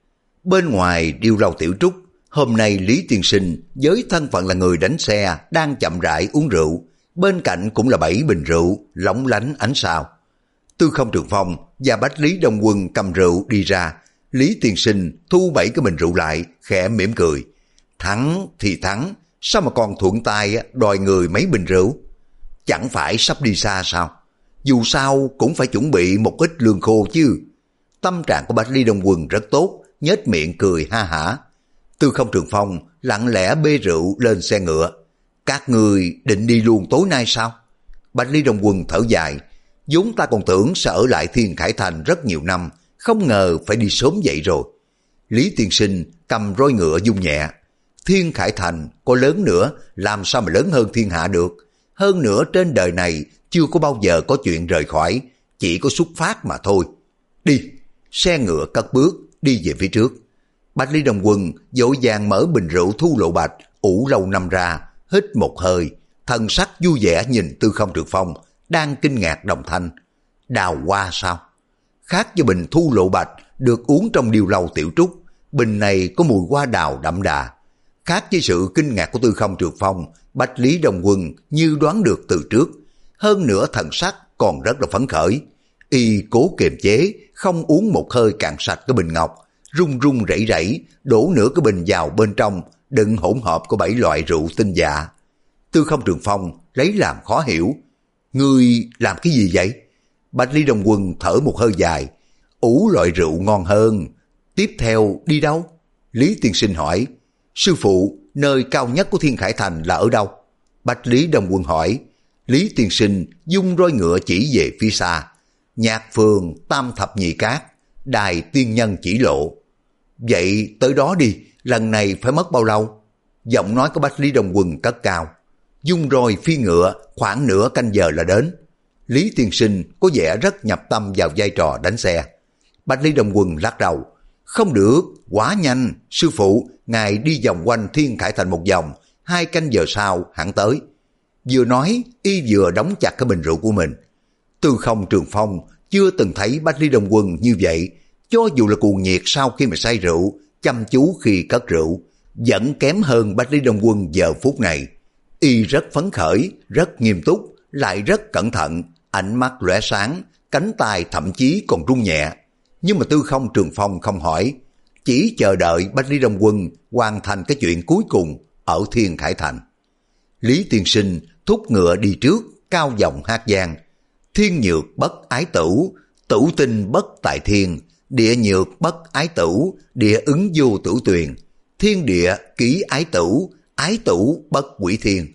Bên ngoài Điêu Lâu Tiểu Trúc, hôm nay Lý Tiên Sinh với thân phận là người đánh xe đang chậm rãi uống rượu, bên cạnh cũng là bảy bình rượu lóng lánh ánh sao. Tư Không Trường Phong và Bách Lý Đông Quân cầm rượu đi ra. Lý Tiên Sinh thu bảy cái bình rượu lại, khẽ mỉm cười. Thắng thì thắng, sao mà còn thuận tay đòi người mấy bình rượu? Chẳng phải sắp đi xa sao? Dù sao cũng phải chuẩn bị một ít lương khô chứ. Tâm trạng của Bách Lý Đông Quân rất tốt, nhếch miệng cười ha hả. Tư Không Trường Phong lặng lẽ bê rượu lên xe ngựa. Các người định đi luôn tối nay sao? Bách Lý Đông Quân thở dài. Vốn ta còn tưởng sẽ ở lại Thiên Khải Thành rất nhiều năm, không ngờ phải đi sớm vậy rồi. Lý Tiên Sinh cầm roi ngựa dung nhẹ. Thiên Khải Thành có lớn nữa, làm sao mà lớn hơn thiên hạ được? Hơn nữa trên đời này chưa có bao giờ có chuyện rời khỏi, chỉ có xuất phát mà thôi. Đi! Xe ngựa cất bước, đi về phía trước. Bách Lý Đông Quân vội vàng mở bình rượu thu lộ bạch, ủ lâu năm ra, hít một hơi, thần sắc vui vẻ nhìn Tư Không Trường Phong, đang kinh ngạc đồng thanh. Đào hoa sao? Khác với bình thu lộ bạch được uống trong Điêu Lâu Tiểu Trúc, bình này có mùi hoa đào đậm đà. Khác với sự kinh ngạc của Tư Không Trường Phong, Bách Lý Đông Quân như đoán được từ trước, hơn nữa thần sắc còn rất là phấn khởi. Y cố kiềm chế, không uống một hơi cạn sạch cái bình ngọc, run run rẩy rẩy đổ nửa cái bình vào bên trong, đựng hỗn hợp của bảy loại rượu tinh dạ. Tư Không Trường Phong lấy làm khó hiểu. Ngươi làm cái gì vậy? Bách Lý Đông Quân thở một hơi dài. Ủ loại rượu ngon hơn. Tiếp theo đi đâu? Lý Tiên Sinh hỏi. Sư phụ, nơi cao nhất của Thiên Khải Thành là ở đâu? Bách Lý Đông Quân hỏi. Lý Tiên Sinh dung roi ngựa chỉ về phía xa. Nhạc phường Tam Thập Nhị Cát, đài tiên nhân chỉ lộ. Vậy tới đó đi, lần này phải mất bao lâu? Giọng nói của Bách Lý Đông Quân cất cao. Dung roi phi ngựa khoảng nửa canh giờ là đến. Lý Tiên Sinh có vẻ rất nhập tâm vào vai trò đánh xe. Bách Lý Đông Quân lắc đầu. Không được, quá nhanh, sư phụ, ngài đi vòng quanh Thiên Khải Thành một vòng, hai canh giờ sau hẳn tới. Vừa nói, y vừa đóng chặt cái bình rượu của mình. Tư Không Trường Phong chưa từng thấy Bách Lý Đông Quân như vậy, cho dù là cuồng nhiệt sau khi mà say rượu, chăm chú khi cất rượu, vẫn kém hơn Bách Lý Đông Quân giờ phút này. Y rất phấn khởi, rất nghiêm túc, lại rất cẩn thận, ánh mắt lóe sáng, cánh tay thậm chí còn rung nhẹ. Nhưng mà Tư Không Trường Phong không hỏi, chỉ chờ đợi Bách Lý Đông Quân hoàn thành cái chuyện cuối cùng ở Thiên Khải Thành. Lý Tiên Sinh thúc ngựa đi trước, cao giọng hát vang. Thiên nhược bất ái tửu, tửu tinh bất tại thiên, địa nhược bất ái tửu, địa ứng vô tửu tuyền, thiên địa ký ái tửu, ái tửu bất quỷ thiên.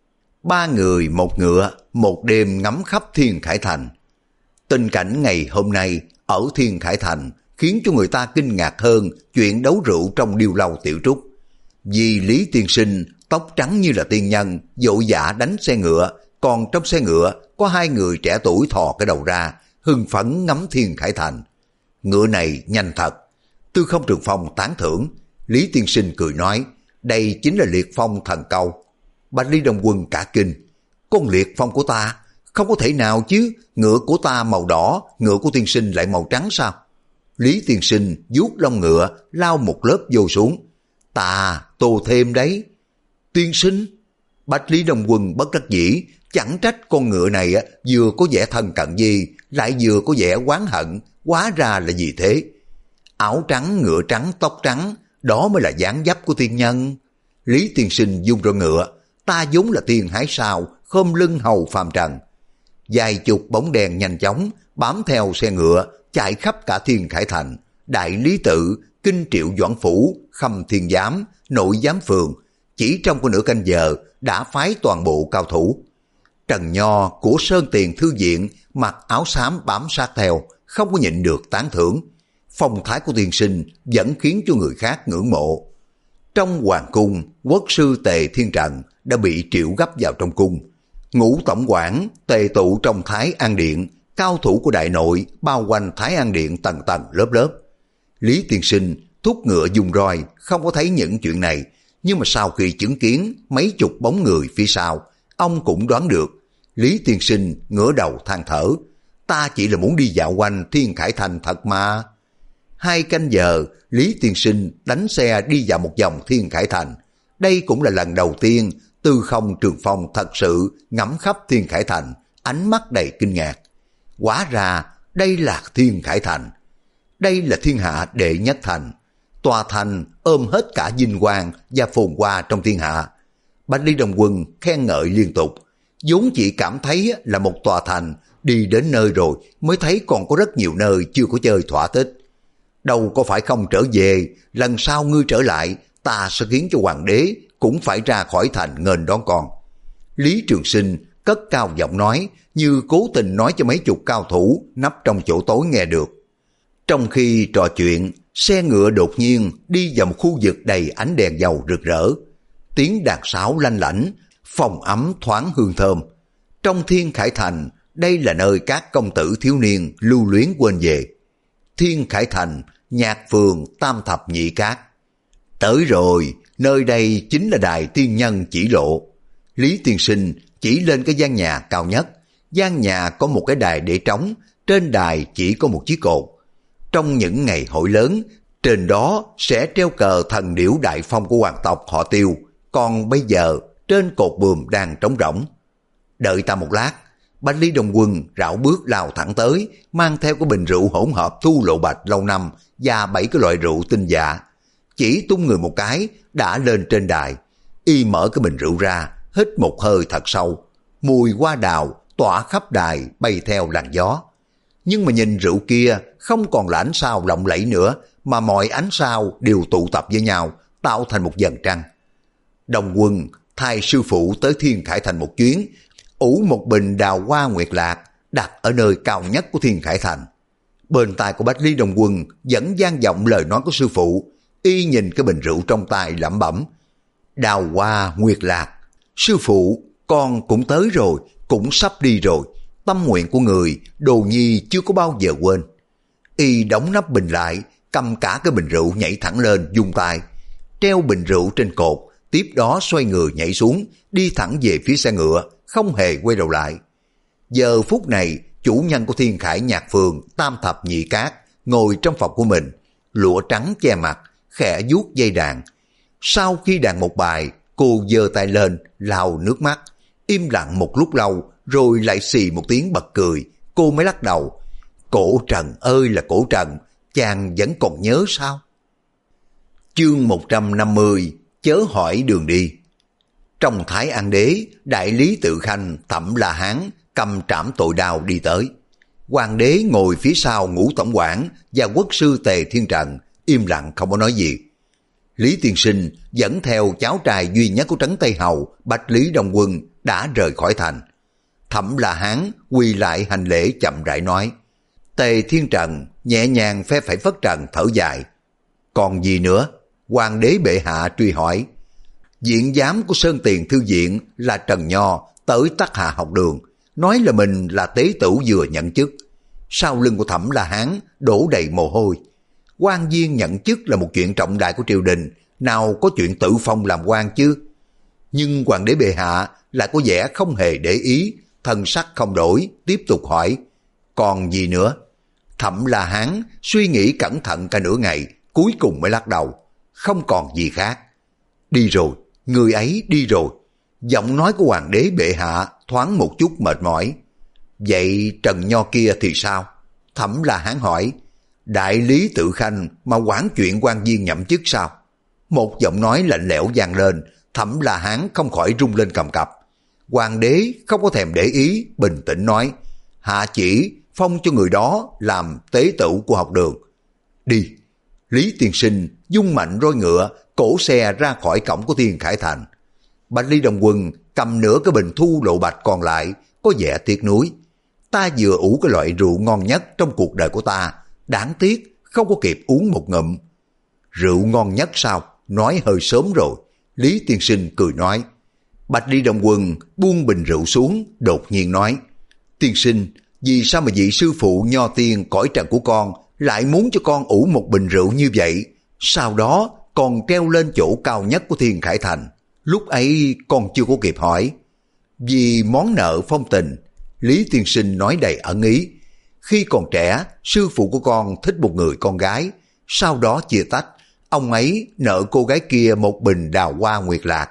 Ba người một ngựa, một đêm ngắm khắp Thiên Khải Thành. Tình cảnh ngày hôm nay ở Thiên Khải Thành khiến cho người ta kinh ngạc hơn chuyện đấu rượu trong Điêu Lâu Tiểu Trúc. Vì Lý Tiên Sinh tóc trắng như là tiên nhân, vội vã đánh xe ngựa, còn trong xe ngựa có hai người trẻ tuổi thò cái đầu ra, hưng phấn ngắm Thiên Khải Thành. Ngựa này nhanh thật. Tư Không Trường Phong tán thưởng. Lý Tiên Sinh cười nói, đây chính là liệt phong thần câu. Bách Lý Đông Quân cả kinh. Con liệt phong của ta? Không có thể nào chứ, ngựa của ta màu đỏ, ngựa của tiên sinh lại màu trắng sao? Lý Tiên Sinh vuốt lông ngựa, lao một lớp vô xuống. Ta tô thêm đấy. Tiên sinh? Bách Lý Đông Quân bất đắc dĩ, chẳng trách con ngựa này vừa có vẻ thân cận gì, lại vừa có vẻ oán hận, hóa ra là gì thế? Áo trắng, ngựa trắng, tóc trắng, đó mới là dáng dấp của tiên nhân. Lý Tiên Sinh dung roi ngựa, ta vốn là tiên hái sao, khom lưng hầu phàm trần. Vài chục bóng đèn nhanh chóng bám theo xe ngựa chạy khắp cả Thiên Khải Thành. Đại lý tự, Kinh Triệu Doãn Phủ, Khâm Thiên Giám, Nội Giám Phường chỉ trong có nửa canh giờ đã phái toàn bộ cao thủ. Trần Nho của Sơn Tiền Thư Viện mặc áo xám bám sát theo, không có nhịn được tán thưởng. Phong thái của tiên sinh vẫn khiến cho người khác ngưỡng mộ. Trong hoàng cung, quốc sư Tề Thiên Trần đã bị triệu gấp vào trong cung. Ngũ tổng quản tề tụ trong Thái An Điện, cao thủ của đại nội bao quanh Thái An Điện tầng tầng lớp lớp. Lý tiên sinh thúc ngựa dùng roi, không có thấy những chuyện này, nhưng mà sau khi chứng kiến mấy chục bóng người phía sau, ông cũng đoán được. Lý tiên sinh ngửa đầu than thở, ta chỉ là muốn đi dạo quanh Thiên Khải Thành thật mà. Hai canh giờ, Lý tiên sinh đánh xe đi dạo một vòng Thiên Khải Thành. Đây cũng là lần đầu tiên Tư Không Trường Phong thật sự ngắm khắp Thiên Khải Thành, ánh mắt đầy kinh ngạc. Hóa ra đây là Thiên Khải Thành. Đây là thiên hạ đệ nhất thành. Tòa thành ôm hết cả vinh quang và phồn hoa trong thiên hạ. Bạch Lý Đồng Quân khen ngợi liên tục. vốn chỉ cảm thấy là một tòa thành, đi đến nơi rồi mới thấy còn có rất nhiều nơi chưa có chơi thỏa thích. Đâu có phải không trở về, lần sau ngươi trở lại, ta sẽ khiến cho hoàng đế cũng phải ra khỏi thành nghênh đón con. Lý Trường Sinh cất cao giọng nói, như cố tình nói cho mấy chục cao thủ nấp trong chỗ tối nghe được. Trong khi trò chuyện, xe ngựa đột nhiên đi vào một khu vực đầy ánh đèn dầu rực rỡ. Tiếng đàn sáo lanh lảnh, phòng ấm thoáng hương thơm. Trong Thiên Khải Thành, đây là nơi các công tử thiếu niên lưu luyến quên về. Thiên Khải Thành, nhạc phường Tam Thập Nhị Cát. Tới rồi, nơi đây chính là đài tiên nhân chỉ lộ. Lý Tiên Sinh chỉ lên cái gian nhà cao nhất. Gian nhà có một cái đài để trống, trên đài chỉ có một chiếc cột. Trong những ngày hội lớn, trên đó sẽ treo cờ thần điểu đại phong của hoàng tộc họ Tiêu, còn bây giờ trên cột buồm đang trống rỗng. Đợi ta một lát. Bạch Lý Đồng Quân rảo bước lao thẳng tới, mang theo cái bình rượu hỗn hợp Thu Lộ Bạch lâu năm và bảy cái loại rượu tinh dạ. Chỉ tung người một cái đã lên trên đài. Y mở cái bình rượu ra, hít một hơi thật sâu. Mùi hoa đào tỏa khắp đài bay theo làn gió. Nhưng mà nhìn rượu kia không còn là ánh sao lộng lẫy nữa, mà mọi ánh sao đều tụ tập với nhau, tạo thành một vầng trăng. Đồng Quân thay sư phụ tới Thiên Khải Thành một chuyến, ủ một bình đào hoa nguyệt lạc đặt ở nơi cao nhất của Thiên Khải Thành. Bên tai của Bạch Lý Đồng Quân vẫn vang vọng lời nói của sư phụ. Y nhìn cái bình rượu trong tay lẩm bẩm: đào hoa nguyệt lạc, sư phụ, con cũng tới rồi, cũng sắp đi rồi. Tâm nguyện của người, Đồ Nhi chưa có bao giờ quên. Y đóng nắp bình lại, cầm cả cái bình rượu nhảy thẳng lên vung tay, treo bình rượu trên cột, tiếp đó xoay người nhảy xuống, đi thẳng về phía xe ngựa, không hề quay đầu lại. Giờ phút này, chủ nhân của Thiên Khải Nhạc Phường Tam Thập Nhị Cát ngồi trong phòng của mình, lụa trắng che mặt, khẽ vuốt dây đàn. Sau khi đàn một bài, cô giơ tay lên, lau nước mắt, im lặng một lúc lâu, rồi lại xì một tiếng bật cười. Cô mới lắc đầu: Cổ Trần ơi là Cổ Trần, chàng vẫn còn nhớ sao? Chương một trăm năm mươi, chớ hỏi đường đi. Trong Thái An Đế, đại lý Tự Khanh Thẩm La Hán cầm trảm tội đao đi tới. Hoàng đế ngồi phía sau Ngũ tổng quản và quốc sư Tề Thiên Trần, im lặng không có nói gì. Lý Tiên Sinh dẫn theo cháu trai duy nhất của Trấn Tây Hầu, Bạch Lý Đồng Quân đã rời khỏi thành. Thẩm La Hán quỳ lại hành lễ chậm rãi nói. Tề Thiên Trần nhẹ nhàng phe phẩy phất trần thở dài. Còn gì nữa? Hoàng đế bệ hạ truy hỏi. Viện giám của Sơn Tiền Thư Viện là Trần Nho tới Tắc Hạ học đường, nói là mình là tế tử vừa nhận chức. Sau lưng của Thẩm La Hán đổ đầy mồ hôi. Quan viên nhận chức là một chuyện trọng đại của triều đình, nào có chuyện tự phong làm quan chứ? Nhưng hoàng đế bệ hạ lại có vẻ không hề để ý, thần sắc không đổi, tiếp tục hỏi. Còn gì nữa? Thẩm La Hán suy nghĩ cẩn thận cả nửa ngày, cuối cùng mới lắc đầu. Không còn gì khác. Đi rồi, người ấy đi rồi. Giọng nói của hoàng đế bệ hạ thoáng một chút mệt mỏi. Vậy Trần Nho kia thì sao? Thẩm La Hán hỏi. Đại lý Tự Khanh mà quản chuyện quan viên nhậm chức sao? Một giọng nói lạnh lẽo vang lên, Thẩm La Hán không khỏi rung lên cầm cập. Hoàng đế không có thèm để ý, bình tĩnh nói, hạ chỉ phong cho người đó làm tế tửu của học đường. Đi. Lý tiên sinh dung mạnh roi ngựa, cổ xe ra khỏi cổng của Thiên Khải Thành. Bạch Ly Đồng Quân cầm nửa cái bình thu lộ bạch còn lại, có vẻ tiếc nuối. Ta vừa ủ cái loại rượu ngon nhất trong cuộc đời của ta, đáng tiếc không có kịp uống một ngụm. Rượu ngon nhất sao? Nói hơi sớm rồi. Lý tiên sinh cười nói. Bạch Ly Đồng Quân buông bình rượu xuống, đột nhiên nói, tiên sinh, vì sao mà vị sư phụ nho tiên cõi trần của con lại muốn cho con ủ một bình rượu như vậy, sau đó còn treo lên chỗ cao nhất của Thiên Khải Thành? Lúc ấy con chưa có kịp hỏi. Vì món nợ phong tình. Lý tiên sinh nói đầy ẩn ý. Khi còn trẻ, sư phụ của con thích một người con gái, sau đó chia tách, ông ấy nợ cô gái kia một bình đào hoa nguyệt lạc.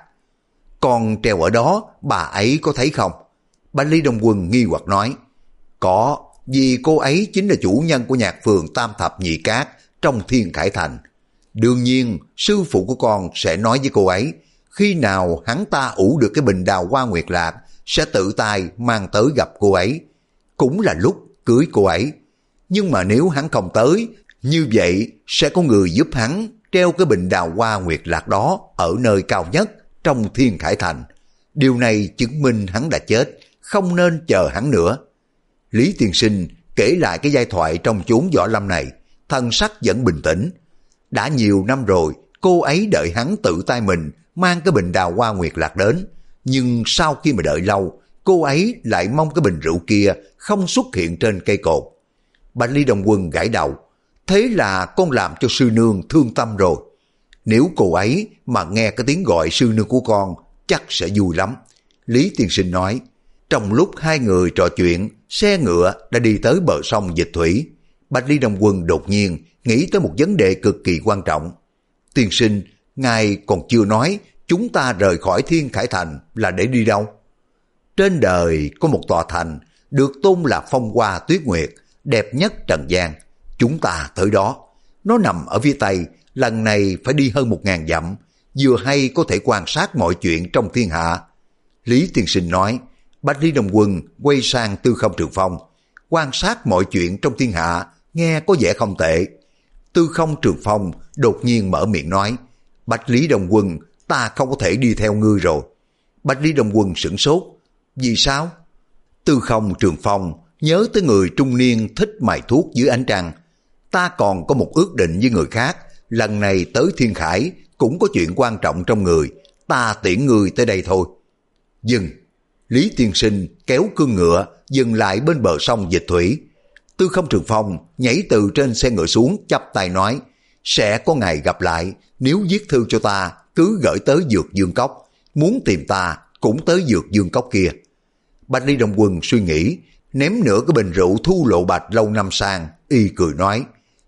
Con treo ở đó, bà ấy có thấy không? Bạch Ly Đồng Quân nghi hoặc nói, có, vì cô ấy chính là chủ nhân của nhạc phường Tam Thập Nhị Cát trong Thiên Khải Thành. Đương nhiên, sư phụ của con sẽ nói với cô ấy, khi nào hắn ta ủ được cái bình đào hoa nguyệt lạc, sẽ tự tay mang tới gặp cô ấy. Cũng là lúc cưới cô ấy. Nhưng mà nếu hắn không tới, như vậy sẽ có người giúp hắn treo cái bình đào hoa nguyệt lạc đó ở nơi cao nhất trong Thiên Khải Thành. Điều này chứng minh hắn đã chết, không nên chờ hắn nữa. Lý tiên sinh kể lại cái giai thoại trong chốn võ lâm này, thân sắc vẫn bình tĩnh. Đã nhiều năm rồi, cô ấy đợi hắn tự tay mình mang cái bình đào hoa nguyệt lạc đến, nhưng sau khi mà đợi lâu, cô ấy lại mong cái bình rượu kia không xuất hiện trên cây cột. Bạch Ly Đồng Quân gãi đầu, thế là con làm cho sư nương thương tâm rồi. Nếu cô ấy mà nghe cái tiếng gọi sư nương của con, chắc sẽ vui lắm. Lý tiên sinh nói. Trong lúc hai người trò chuyện, xe ngựa đã đi tới bờ sông Dịch Thủy. Bạch Ly Đồng Quân đột nhiên nghĩ tới một vấn đề cực kỳ quan trọng. Tiên sinh, ngài còn chưa nói chúng ta rời khỏi Thiên Khải Thành là để đi đâu? Trên đời có một tòa thành được tôn là Phong Hoa Tuyết Nguyệt, đẹp nhất trần gian. Chúng ta tới đó. Nó nằm ở phía Tây, lần này phải đi hơn một ngàn dặm, vừa hay có thể quan sát mọi chuyện trong thiên hạ. Lý tiên sinh nói. Bạch Ly Đồng Quân quay sang Tư Không Trường Phong. Quan sát mọi chuyện trong thiên hạ, nghe có vẻ không tệ. Tư Không Trường Phong đột nhiên mở miệng nói. Bạch Lý Đồng Quân, ta không có thể đi theo ngươi rồi. Bạch Lý Đồng Quân sửng sốt. Vì sao? Tư Không Trường Phong nhớ tới người trung niên thích mài thuốc dưới ánh trăng. Ta còn có một ước định với người khác, lần này tới Thiên Khải cũng có chuyện quan trọng trong người, ta tiễn người tới đây thôi. Dừng. Lý tiên sinh kéo cương ngựa dừng lại bên bờ sông Dịch Thủy. Tư Không Trường Phong nhảy từ trên xe ngựa xuống, chắp tay nói, sẽ có ngày gặp lại, nếu viết thư cho ta cứ gửi tới Dược Dương Cốc, muốn tìm ta cũng tới Dược Dương Cốc kia. Bạch Ly Đồng Quân suy nghĩ, ném nửa cái bình rượu thu lộ bạch lâu năm sang, y cười nói,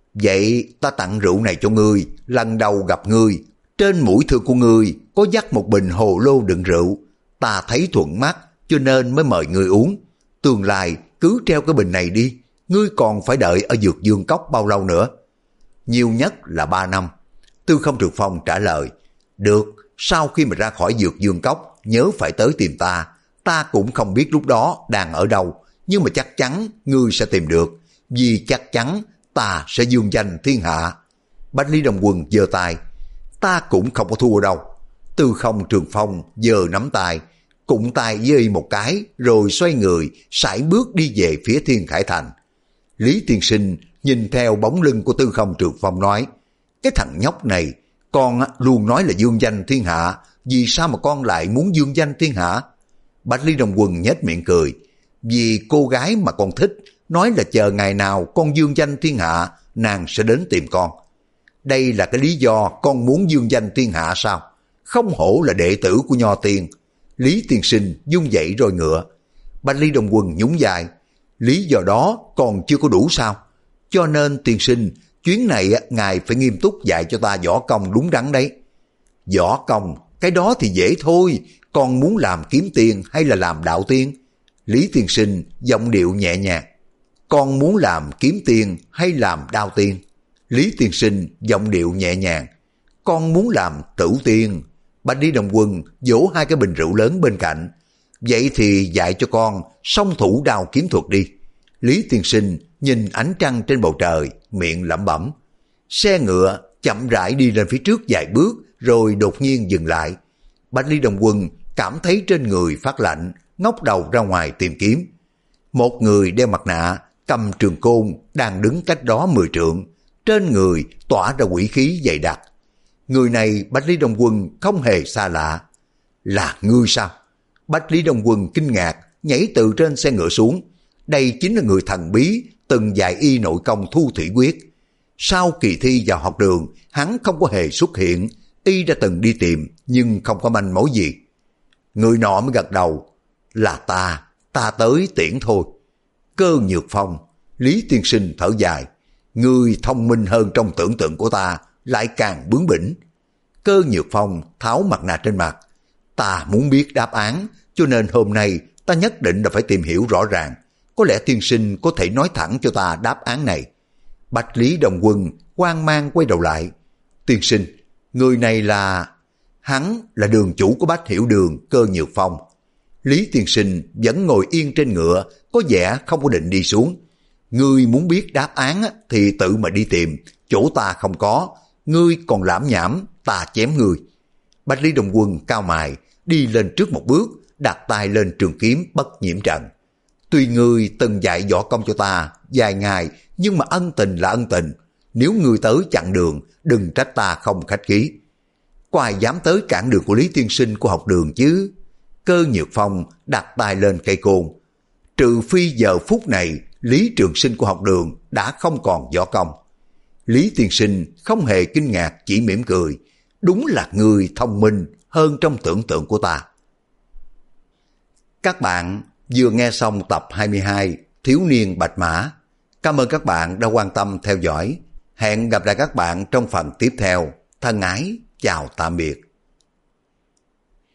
vậy ta tặng rượu này cho ngươi, lần đầu gặp ngươi, trên mũi thư của ngươi có dắt một bình hồ lô đựng rượu, ta thấy thuận mắt cho nên mới mời ngươi uống. Tương lai cứ treo cái bình này đi, ngươi còn phải đợi ở Dược Dương Cốc bao lâu nữa? Nhiều nhất là ba năm. Tư Không Trường Phong trả lời. Được, sau khi mà ra khỏi Dược Dương Cốc nhớ phải tới tìm ta. Ta cũng không biết lúc đó đang ở đâu, nhưng mà chắc chắn ngươi sẽ tìm được, vì chắc chắn ta sẽ dương danh thiên hạ. Bạch Ly Đồng Quân giơ tay. Ta cũng không có thua đâu. Tư Không Trường Phong giơ nắm tay, cụng tay với một cái, rồi xoay người, sải bước đi về phía Thiên Khải Thành. Lý tiên sinh nhìn theo bóng lưng của Tư Không Trường Phong nói, cái thằng nhóc này, con luôn nói là dương danh thiên hạ, vì sao mà con lại muốn dương danh thiên hạ? Bạch Ly Đồng Quân nhếch miệng cười, vì cô gái mà con thích, nói là chờ ngày nào con dương danh thiên hạ, nàng sẽ đến tìm con. Đây là cái lý do con muốn dương danh thiên hạ sao? Không hổ là đệ tử của Nho Tiên. Lý tiên sinh dung dậy rồi ngựa. Bạch Ly Đồng Quân nhún vai. Lý do đó còn chưa có đủ sao? Cho nên tiên sinh, chuyến này ngài phải nghiêm túc dạy cho ta võ công đúng đắn đấy. Võ công, cái đó thì dễ thôi, con muốn làm kiếm tiên hay là làm đạo tiên? Lý tiên sinh giọng điệu nhẹ nhàng. Con muốn làm kiếm tiên hay làm đao tiên? Lý tiên sinh giọng điệu nhẹ nhàng. Con muốn làm tử tiên. Bạch Lý Đồng Quân vỗ hai cái bình rượu lớn bên cạnh. Vậy thì dạy cho con song thủ đao kiếm thuật đi. Lý tiên sinh nhìn ánh trăng trên bầu trời, miệng lẩm bẩm. Xe ngựa chậm rãi đi lên phía trước vài bước, rồi đột nhiên dừng lại. Bạch Lý Đồng Quân cảm thấy trên người phát lạnh, ngóc đầu ra ngoài tìm kiếm. Một người đeo mặt nạ, cầm trường côn, đang đứng cách đó mười trượng. Trên người tỏa ra quỷ khí dày đặc. Người này Bạch Lý Đồng Quân không hề xa lạ. Là ngươi sao? Bạch Lý Đồng Quân kinh ngạc, nhảy từ trên xe ngựa xuống. Đây chính là người thần bí từng dạy y nội công Thu Thủy Quyết. Sau kỳ thi vào học đường, hắn không có hề xuất hiện. Y đã từng đi tìm, nhưng không có manh mối gì. Người nọ mới gật đầu. Là ta, ta tới tiễn thôi. Cơ Nhược Phong, Lý tiên sinh thở dài. Ngươi thông minh hơn trong tưởng tượng của ta, lại càng bướng bỉnh. Cơ Nhược Phong tháo mặt nạ trên mặt. Ta muốn biết đáp án, cho nên hôm nay ta nhất định là phải tìm hiểu rõ ràng. Có lẽ tiên sinh có thể nói thẳng cho ta đáp án này. Bạch Lý Đồng Quân hoang mang quay đầu lại. Tiên sinh, người này là... Hắn là đường chủ của Bách Hiểu Đường, Cơ Nhược Phong. Lý tiên sinh vẫn ngồi yên trên ngựa, có vẻ không có định đi xuống. Ngươi muốn biết đáp án thì tự mà đi tìm, chỗ ta không có. Ngươi còn lãm nhảm, ta chém ngươi. Bạch Lý Đồng Quân cao mày, đi lên trước một bước, đặt tay lên trường kiếm bất nhiễm trận. Tuy ngươi từng dạy võ công cho ta vài ngày, nhưng mà ân tình là ân tình. Nếu ngươi tới chặn đường, đừng trách ta không khách khí. Có ai dám tới cản đường của Lý tiên sinh của học đường chứ? Cơ Nhược Phong đặt tay lên cây côn. Trừ phi giờ phút này, Lý trường sinh của học đường đã không còn võ công. Lý tiên sinh không hề kinh ngạc, chỉ mỉm cười. Đúng là người thông minh hơn trong tưởng tượng của ta. Các bạn vừa nghe xong tập hai mươi hai Thiếu niên Bạch Mã. Cảm ơn các bạn đã quan tâm theo dõi. Hẹn gặp lại các bạn trong phần tiếp theo. Thân ái, chào tạm biệt.